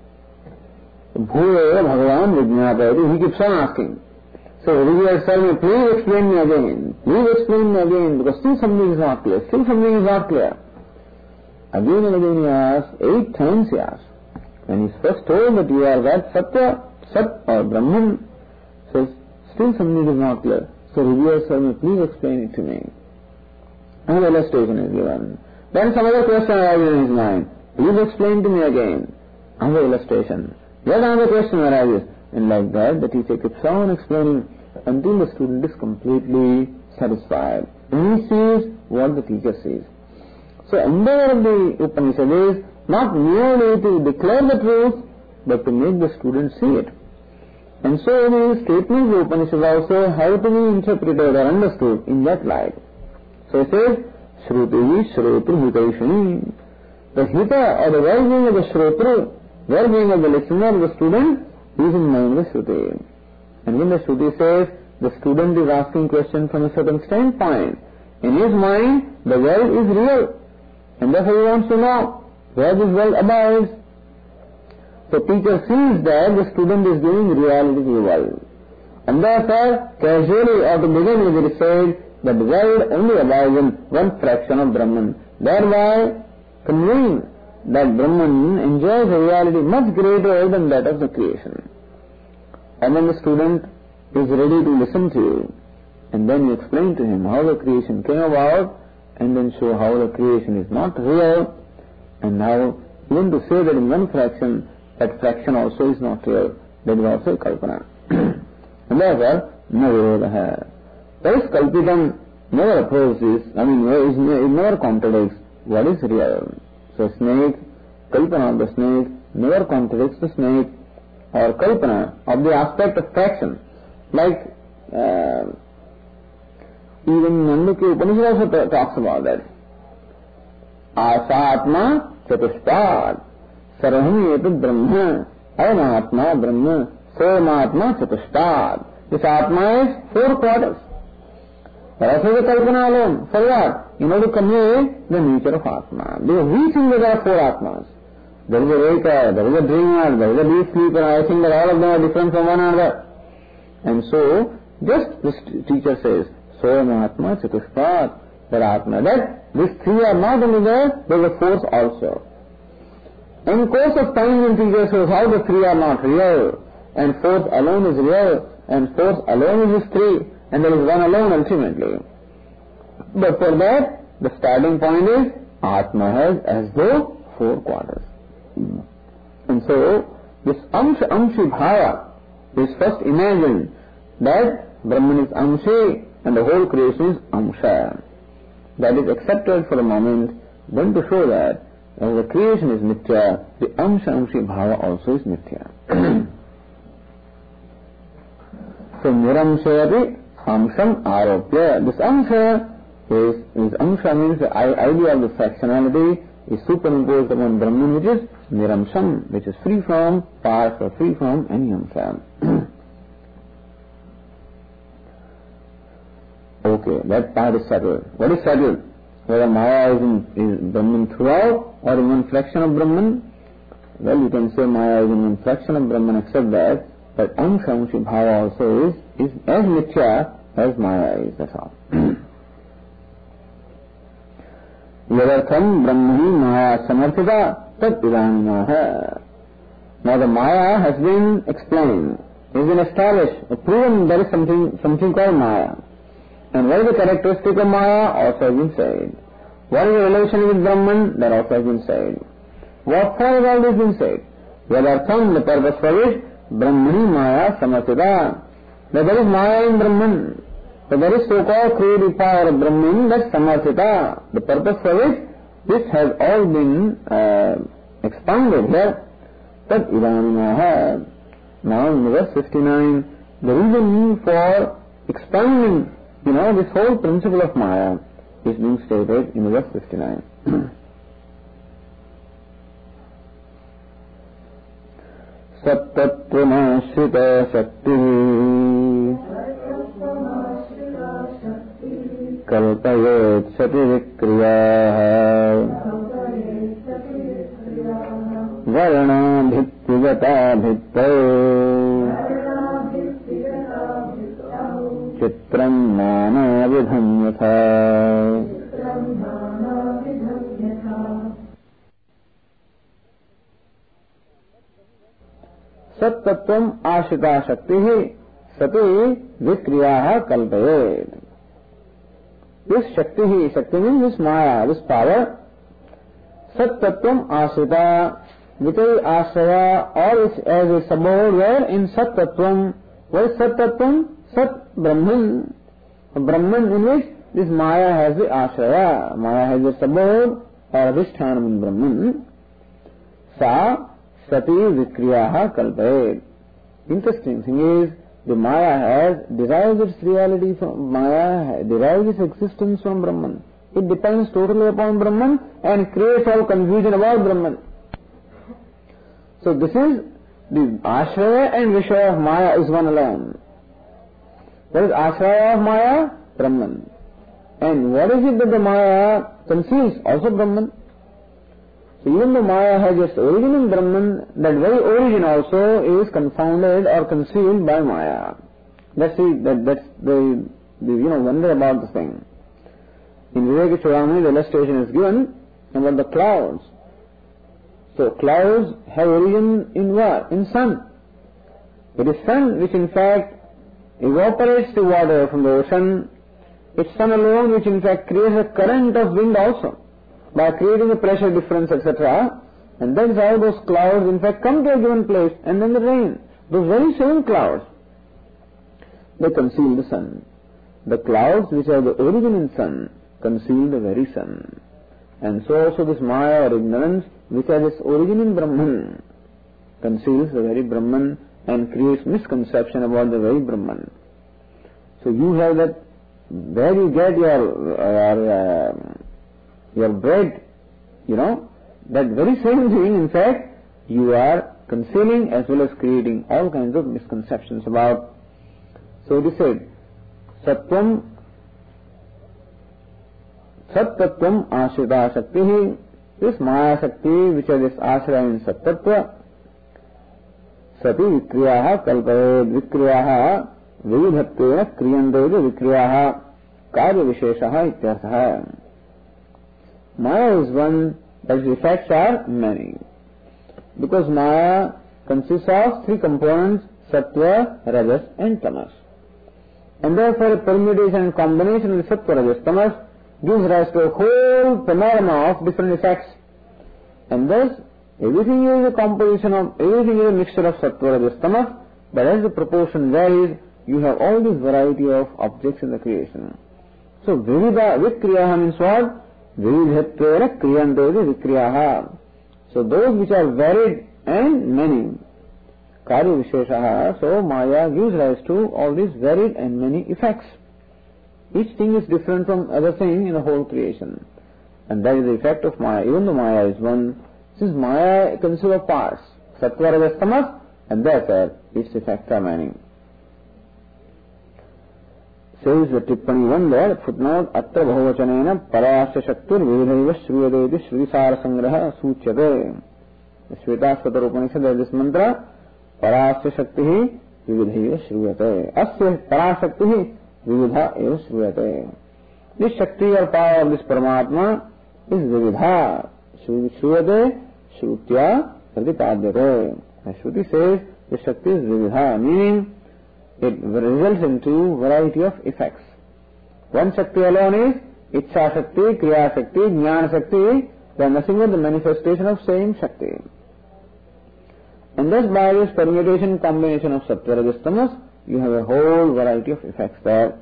Bhuvaya Bhagavan Vijñāpayati, he keeps on asking. So Vijaya said, me, please explain me again, please explain me again, because still something is not clear, still something is not clear. Again and again he asked, eight times he asked. When he's first told that you are that Satya, Sat or Brahman, says, still something is not clear. So Vijaya said, me, please explain it to me. Another illustration is given. Then some other question arises in his mind. Please explain to me again. Another illustration. Yet another question arises. And like that, the teacher keeps on explaining until the student is completely satisfied. And he sees what the teacher sees. So endeavor of the Upanishad is not merely to declare the truth, but to make the student see it. And so the statements of the Upanishad also have to be interpreted or understood in that light. So it says, Shruti Shrotru Hitaishani. The Hita or the well-being of the Shrotru, well-being of the listener, the student, is in mind the Shruti. And when the Shruti says the student is asking question from a certain standpoint, in his mind the world is real, and therefore he wants to know where this world abides. So teacher sees that the student is giving reality to the world. And therefore, casually or to begin with, it is said that the world only abides in one fraction of Brahman, thereby conveying that Brahman enjoys a reality much greater than that of the creation. And then the student is ready to listen to you, and then you explain to him how the creation came about, and then show how the creation is not real, and now even to say that in one fraction, that fraction also is not real, that is also a kalpana. And therefore, na virodaha. Thus kalpitam never opposes, I mean, it never contradicts what is real. So snake, kalpana of the snake never contradicts the snake, or kalpana of the aspect of fraction. Like, uh, even Mandukya Upanishad also talks about that. Asatma chatushpad, sarvami etu brahma, ayanatma brahma, somatma chatushpad. This atma is four quarters. But also the kalpana alone. For what? In order to convey the nature of Atma. Because we think that there are four Atmas. There is a waker, there is a dreamer, there is a deep sleeper. I think that all of them are different from one another. And so, just this teacher says, Soyam Atma Chatushpat, that Atma, that these three are not only there, there is a force also. In course of time when teacher says how the three are not real, and force alone is real, and force alone is three, and there is one alone ultimately. But for that, the starting point is Atma has as though four quarters. And so, this Amsha Amshi Bhava is first imagined that Brahman is Amshi and the whole creation is Amsha. That is accepted for a moment, then to show that as the creation is Nitya, the Amsha Amshi Bhava also is Nitya. So, Niramshayati Amsham Aropya. This Amsha is, is Amsha means the idea of the fractionality is superimposed upon Brahman, which is Niramsham, which is free from parts or free from any amsa. Okay, that part is settled. What is settled? Whether Maya is, in, is Brahman throughout or in one fraction of Brahman? Well, you can say Maya is in one fraction of Brahman, except that that Amsha Bhava also is, is as Mithya as Maya is, that's all. Yadartham Brahmani Maya Samarthita Tat Idaninaha. Now the Maya has been explained, has been established, proven there is something, something called Maya. And what is the characteristic of Maya? Also has been said. What is the relation with Brahman? That also has been said. What for has all this been said? Yadartham, the purpose for which Brahmani Maya Samarthita. That there is Maya in Brahman. So there is so-called creative power of Brahman, that's Samarthita. The purpose for which this has all been uh, expounded here. Tat Idaninaha. Now in verse fifty-nine, the reason for expounding, you know, this whole principle of Maya is being stated in verse fifty-nine. Sattvamashrita Shakti Kalpayet Sati Vikriyaha Varna Bhittigata Bhittau Chitram Nana Vidhamyatha. Sattvatvam Ashita Shakti Sati Vikriyaha Kalpayet. This Shakti, Shakti means this Maya, this power. Sattvatvam Ashita, which is Ashraya or is as a subord where in Sattvatvam. What is Sattvatvam? Sat Brahman. Brahman in which this Maya has the Ashraya. Maya has a subord or Adhishthanam in Brahman. Sa Sati Vikriyaha Kalpayet. Interesting thing is, the Maya has, derives its reality from, Maya derives its existence from Brahman. It depends totally upon Brahman and creates all confusion about Brahman. So this is, the Ashraya and Vishaya of Maya is one alone. What is Ashraya of Maya? Brahman. And what is it that the Maya conceals? Also Brahman. So even though Maya has its origin in Brahman, that very origin also is confounded or concealed by Maya. That's the, that, that's the, the, you know, wonder about the thing. In Viveka Chudamani, the illustration is given about the clouds. So clouds have origin in what? In sun. It is sun which in fact evaporates the water from the ocean. It's sun alone which in fact creates a current of wind also, by creating a pressure difference, et cetera. And that's how those clouds in fact come to a given place, and then the rain. Those very same clouds, they conceal the sun. The clouds which have the origin in sun conceal the very sun. And so also this Maya or ignorance which has its origin in Brahman conceals the very Brahman and creates misconception about the very Brahman. So you have that, where you get your, your uh, your bread, you know, that very same thing, in fact, you are concealing as well as creating all kinds of misconceptions about. So it is said, Sattvam, Sattvatvam Ashrita Shakti, this Maya Shakti which has this Ashraya in Sattvatva, Sati Vikriyaha Kalpayed, Vikriyaha Vidhattena Kriyandeva Vikriyaha Karya Visheshaha Ityarthaha. Maya is one, but its effects are many. Because Maya consists of three components, Sattva, Rajas and Tamas. And therefore a permutation and combination with Sattva, Rajas, Tamas gives rise to a whole panorama of different effects. And thus, everything is a composition of, everything is a mixture of Sattva, Rajas, Tamas, but as the proportion varies, you have all this variety of objects in the creation. So, Vivida, Vikriyaha means what? Vividhatvena Kriyandeva Vikriyaha. So those which are varied and many. Karya Visheshaha. So Maya gives rise to all these varied and many effects. Each thing is different from other thing in the whole creation. And that is the effect of Maya. Even though Maya is one, Since Maya consists of parts, Sattva, Rajas, Tamas, and therefore its effects are many. Says the Tippani one there, footnote, Atra Bhavachanena Parasya Shaktir Vedaiva Shruyadeti Shrisara Sangraha Suchyate. The Shvetasvatara Upanishad, there is this mantra, Parasya Shaktihi Vividhaiva Shruyate. Asya Parashaktihi Vividha eva Shruyate. This Shakti or power of this Paramatma is Vividha. Shruyate Shrutya Pratipadyate. The Shruti says the Shakti is Vividha, meaning it results into variety of effects. One Shakti alone is Ichcha Shakti, Kriya Shakti, Jnana Shakti. They are nothing but the manifestation of same Shakti. And thus by this permutation combination of Sattva, Rajas, Tamas, you have a whole variety of effects there.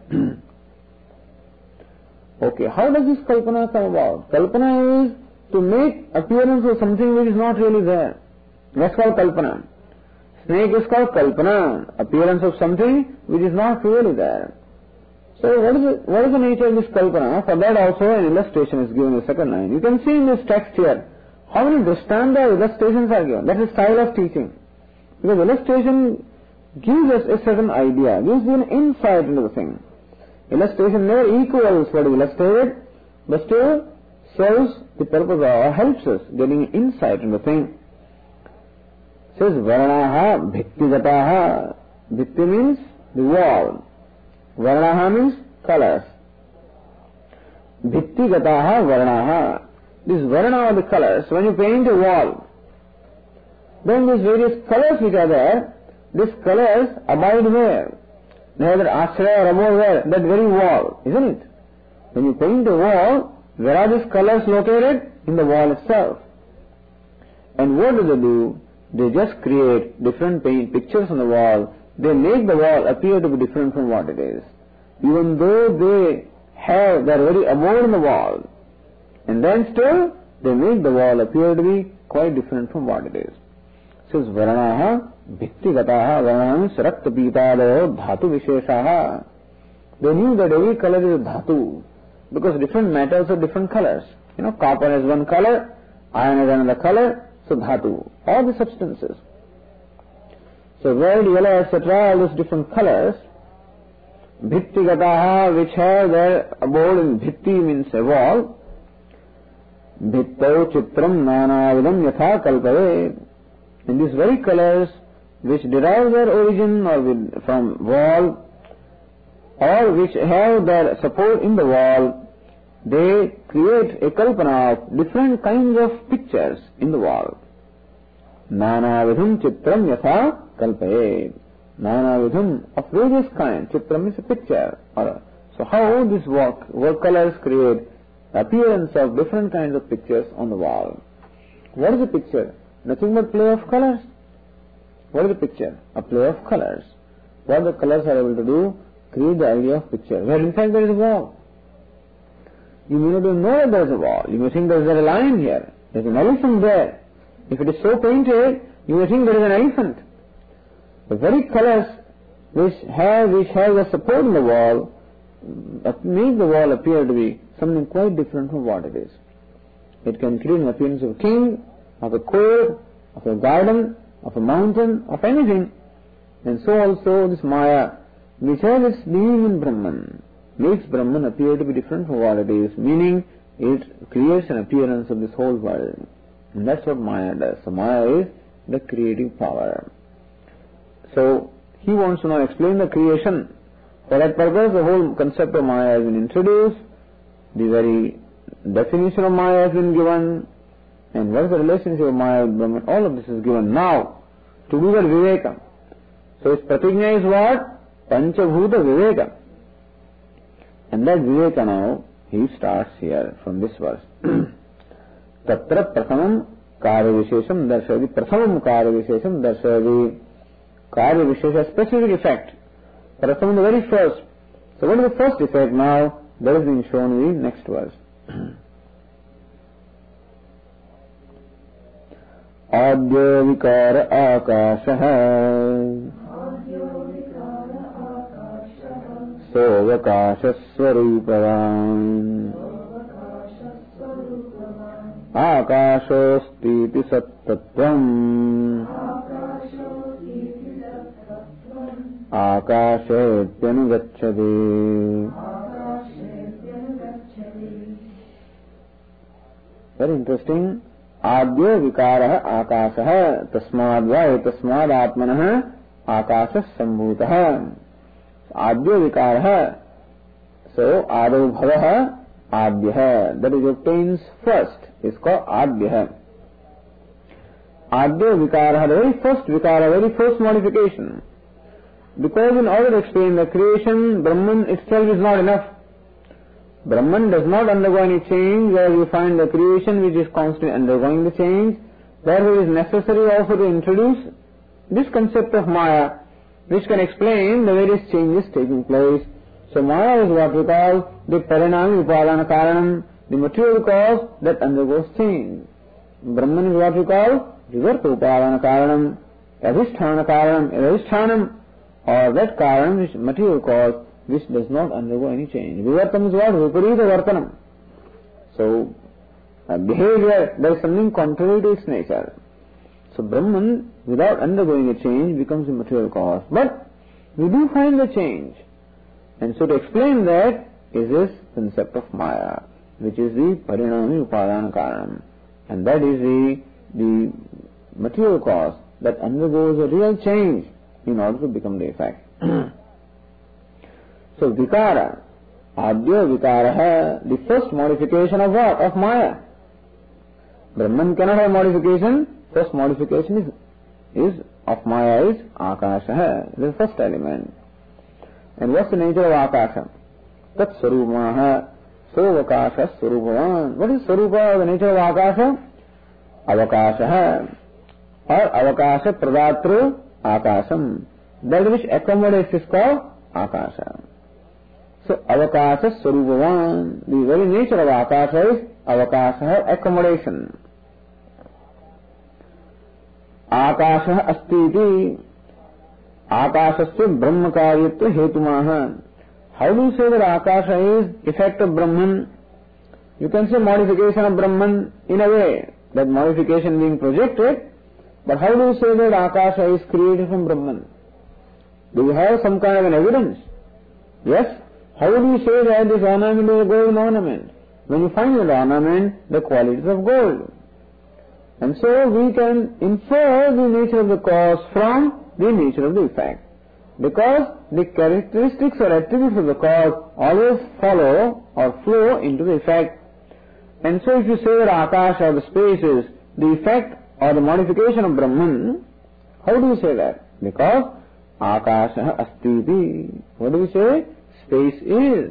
Okay, how does this Kalpana come about? Kalpana is to make appearance of something which is not really there. That's called Kalpana. Snake is called Kalpana, appearance of something which is not really there. So what is the, what is the nature of this Kalpana? For that also an illustration is given in the second line. You can see in this text here, how many Drishtanta illustrations are given. That is style of teaching. Because illustration gives us a certain idea, gives you an insight into the thing. Illustration never equals what is illustrated, but still serves the purpose or helps us getting insight into the thing. Says Varanaha Bhittigataha. Bhitti means the wall. Varanaha means colors. Bhittigataha Varanaha. This Varana are the colors. When you paint a wall, then these various colors which are there, these colors abide where? They have that ashraya or abode where? That very wall, isn't it? When you paint a wall, where are these colors located? In the wall itself. And what do they do? They just create different paint pictures on the wall. They make the wall appear to be different from what it is. Even though they have their very abode in the wall. And then still, they make the wall appear to be quite different from what it is. Says Varanaha Bhittigataha. Varanaha means Rakta Pitadayo Dhatu Visheshaha. They knew that every color is a dhatu. Because different metals have different colors. You know, copper has one color, iron has another color. So dhatu, all the substances. So red, yellow, et cetera, all those different colors. Bhittigataha, which have their abode in bhitti means a wall. Bhittau chitram nanavidam yatha kalpave. And these very colors which derive their origin or with, from wall or which have their support in the wall, they create a kalpana of different kinds of pictures in the wall. Nanavidham chitram yatha kalpaye. Nanavidham of various kinds. Chitram is a picture. Or, so how this work, work colors create appearance of different kinds of pictures on the wall. What is a picture? Nothing but play of colors. What is a picture? A play of colors. What the colors are able to do? Create the idea of picture. Where in fact there is a wall. You may not even know that there is a wall. You may think there is a lion here. There is an elephant there. If it is so painted, you may think there is an elephant. The very colors which have, which have the support in the wall make the wall appear to be something quite different from what it is. It can create an appearance of a king, of a court, of a garden, of a mountain, of anything. And so also this Maya, which has its being in Brahman, makes Brahman appear to be different from what it is, meaning it creates an appearance of this whole world. And that's what Maya does. So Maya is the creative power. So he wants to now explain the creation. For that purpose, the whole concept of Maya has been introduced, the very definition of Maya has been given, and what is the relationship of Maya with Brahman? All of this is given now to do that Viveka. So his pratigna is what? Panchabhuta Viveka. And that Viveka now, he starts here from this verse. Tatra prasamam karya vishesham darshayati. Prasamam karya vishesham darshayati. Karya vishesha, specific effect. Prasamam the very first. So what is the first effect now? That is being shown in the next verse. Adya vikara akashaha Sovakasha swarupavan आकाशोऽस्तीति सत्तत्त्वम् आकाशेत्यनुगच्छति। Very interesting. आद्यो विकारः आकाशः तस्माद्वा एतस्माद् आत्मनः आकाशः सम्भूतः। आद्यो विकारः, so आदौ भवः आद्यः, that is obtains first, is called आद्यः। आद्यो विकारः, the very first vikara, very first modification. Because in order to explain the creation, Brahman itself is not enough. Brahman does not undergo any change, where you find the creation which is constantly undergoing the change. Therefore it is necessary also to introduce this concept of Maya, which can explain the various changes taking place. So Maya is what we call the Parinami Upadana Karanam, the material cause that undergoes change. Brahman is what we call Vivarta Upadana Karanam, Adhisthana Karanam, Adhisthana, or that Karanam which material cause which does not undergo any change. Vivartam is what? Viparita Vartanam. So, uh, behavior, there is something contrary to its nature. So Brahman, without undergoing a change, becomes a material cause. But we do find the change. And so to explain that is this concept of Maya, which is the Parinami Upadana Karanam. And that is the, the material cause that undergoes a real change in order to become the effect. So Vikara, Adya Vikara, the first modification of what? Of Maya. Brahman cannot have modification. First modification is, is of Maya is Akasha, the first element. And what's the nature of Akasha? Tat Sarupaha, Sovakasha Sarupavan. What is Sarupa, the nature of Akasha? Avakasha, or Avakasha Pradatru Akasam. That which accommodates is called Akasha. So Avakasha Sarupavan, the very nature of Akasha is Avakasha, accommodation. Akasha Astiti, Akashasya Brahma Karyatva Hetumaha. How do you say that Akasha is effect of Brahman? You can say modification of Brahman in a way, that modification being projected, but how do you say that Akasha is created from Brahman? Do you have some kind of an evidence? Yes? How do you say that this ornament is a golden ornament? When you find an ornament, the qualities of gold. And so we can infer the nature of the cause from the nature of the effect. Because the characteristics or attributes of the cause always follow or flow into the effect. And so if you say that Akash or the space is the effect or the modification of Brahman, how do you say that? Because Akasha Astiti. What do we say? Space is.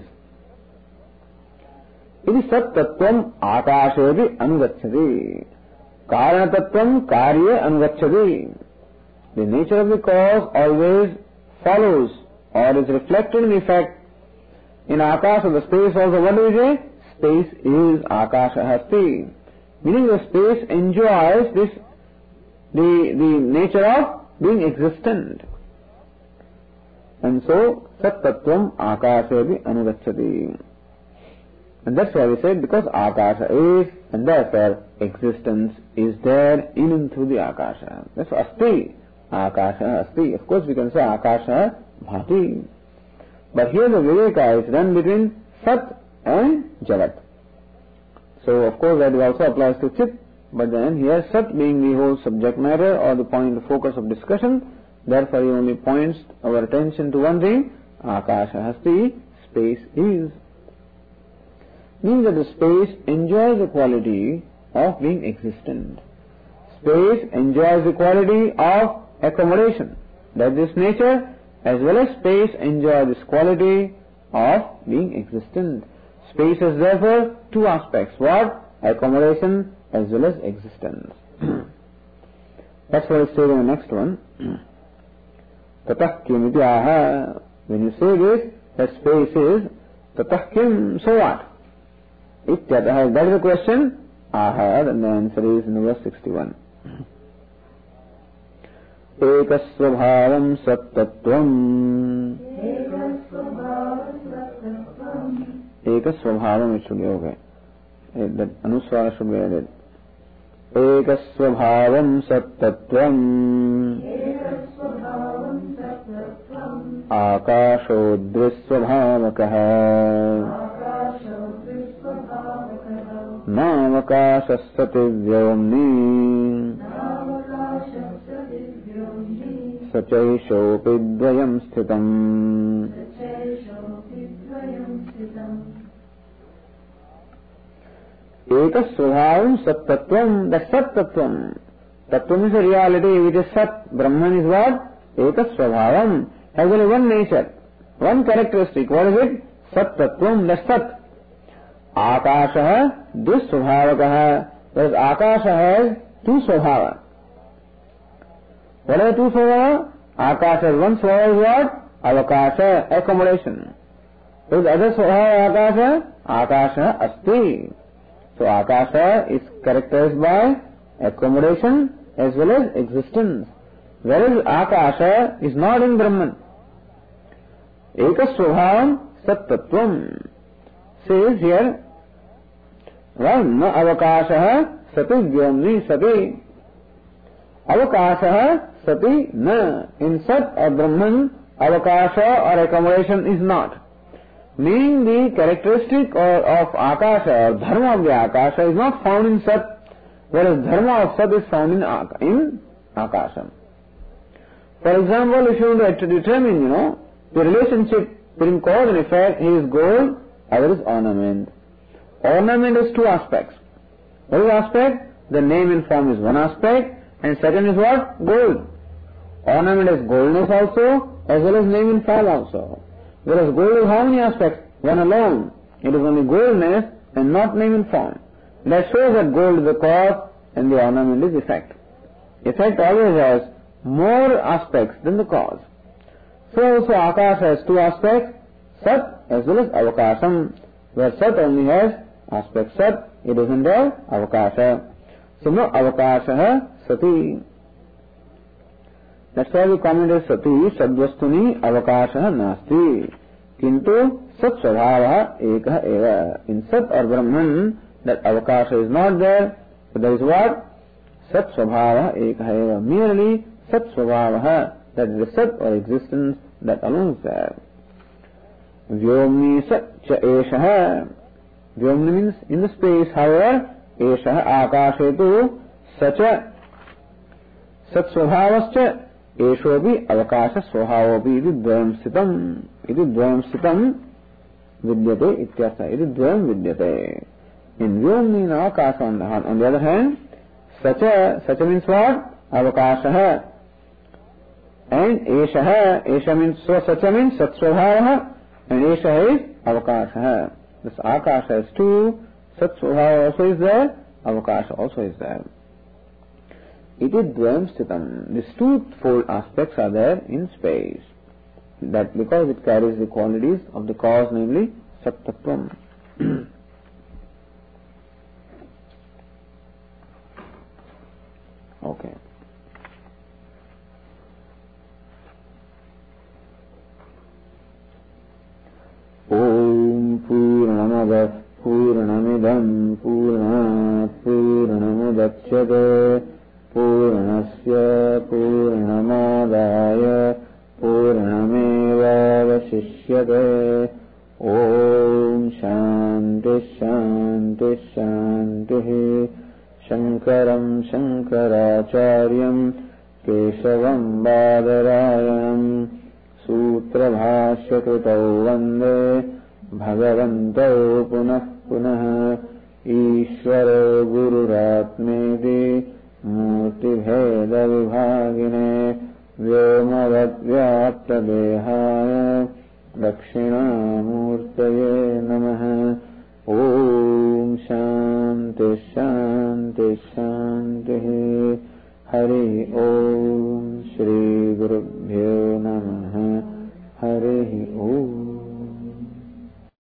Iti Sat Tattvam Akashevi Anugacchati. Karana Tattvam Karya Anugacchati. The nature of the cause always follows or is reflected in the effect. In Akasha, the space also, what do we say? Space is Akasha Hasti. Meaning the space enjoys this, the, the nature of being existent. And so, Sat Tattvam Akashevi Anugacchati. And that's why we said, because Akasha is, and therefore existence is there in and through the Akasha. That's Asti. Akasha Asti. Of course we can say Akasha Bhati. But here the Viveka is done between Sat and Jagat. So of course that also applies to Chit. But then here Sat being the whole subject matter or the point of focus of discussion, therefore he only points our attention to one thing. Akasha Hasti, space is. Means that the space enjoys the quality of being existent. Space enjoys the quality of accommodation. That is nature, as well as space enjoys this quality of being existent. Space has therefore two aspects. What? Accommodation as well as existence. That's what it says in the next one. Tatah kim iti aha. When you say this, that space is tatah kim, so what? Ityatah, that is the question. Aha, and the answer is in verse sixty-one. Ekasvabhavam sattvatvam. Ekasvabhavam, it should be okay. That anuswara should be added. एकस्वभावं सत्तत्वम् आकाशो द्विस्वभावकः नावकाशः सति व्योम्नि स चैषोऽपि द्वयं स्थितम्। एकस्वभावं सत्तत्वं, the सत्तत्वं. Tattvam is a reality which is Sat. Brahman is what? Ekasvabhavam. Has only one nature, one characteristic. What is it? Sat Tattvam, the Sat. Akasha Dusvabhavakaha. Whereas Akasha has two Svabhava. What are the two Svabhava? Akasha has one Svabhava is what? Avakasha, accommodation. Whereas the other Svabhava Akasha? Akasha Asti. So Akasha is characterized by accommodation as well as existence. Whereas Akasha is not in Brahman. Ekasvabhavam Sattattvam. Says here, Varna Avakasha Sati Vyomni Sati. Avakasha Sati Na. In Sat or Brahman, Avakasha or accommodation is not. Meaning the characteristic or of Akasha or Dharma of the Akasha is not found in Sat, whereas Dharma of Sat is found in, Ak- in Akasha. For example, if you want to determine, you know, the relationship between cause and effect, he is gold, other is ornament. Ornament has two aspects. What is the aspect? The name and form is one aspect, and second is what? Gold. Ornament has goldness also, as well as name and form also. Whereas gold is how many aspects? One alone. It is only goldness and not name and form. That shows that gold is the cause and the ornament is effect. Effect always has more aspects than the cause. So also Akasha has two aspects, Sat as well as Avakasham. Where Sat only has aspect Sat, it doesn't have Avakasha. So no Avakasha Sati. That's why we commented Sati Sadvastuni Avakasha Nasti. Kintu Sat Svabhava Ekah Eva. In Sat or Brahman, that Avakasha is not there, but there is what? Sat Svabhava Ekah Eva. Merely Sat Svabhava, that is the Sat or existence, that alone is there. Vyomni Sat Cha Eshaha. Vyomni means in the space, however, Eshaha Akashetu Sacha Sat Svabhavascha Eshobi Avakasha Svabhavobi iti dvayam sitam. Iti dvayam sitam vidyate ityartha. Iti dvayam vidyate. In Vyomni and Avakasha on the, on the other hand, Sacha, Sacha means what? Avakasha. And Eshaha, Esha means, so Sacha means Satsvabhava, and Esha is Avakasha. This Akasha is two, Satsvabhava also is there, Avakasha also is there. It is dvayam stitam. These two-fold aspects are there in space. That because it carries the qualities of the cause, namely Sattattvam. Okay. Om Purnamadav Purnamidam Purnat Purnamudachyate Purnasya Purnamadaya Purnameva Vashishyate. Om Shanti Shanti Shanti. Shankaram Shankaracharyam Keshavam Badarayanam Sutra Bhashya Krutau Vande Bhagavantau Punah Punah Ishvaro Gururatmedi Murti Bheda Vibhagine Vyomavat Vyapta Dehaya Dakshina Murtaye Namaha. Om Shanti Shanti Shanti. Hari Om Shri Gurubhyo Namaha. Hari Om.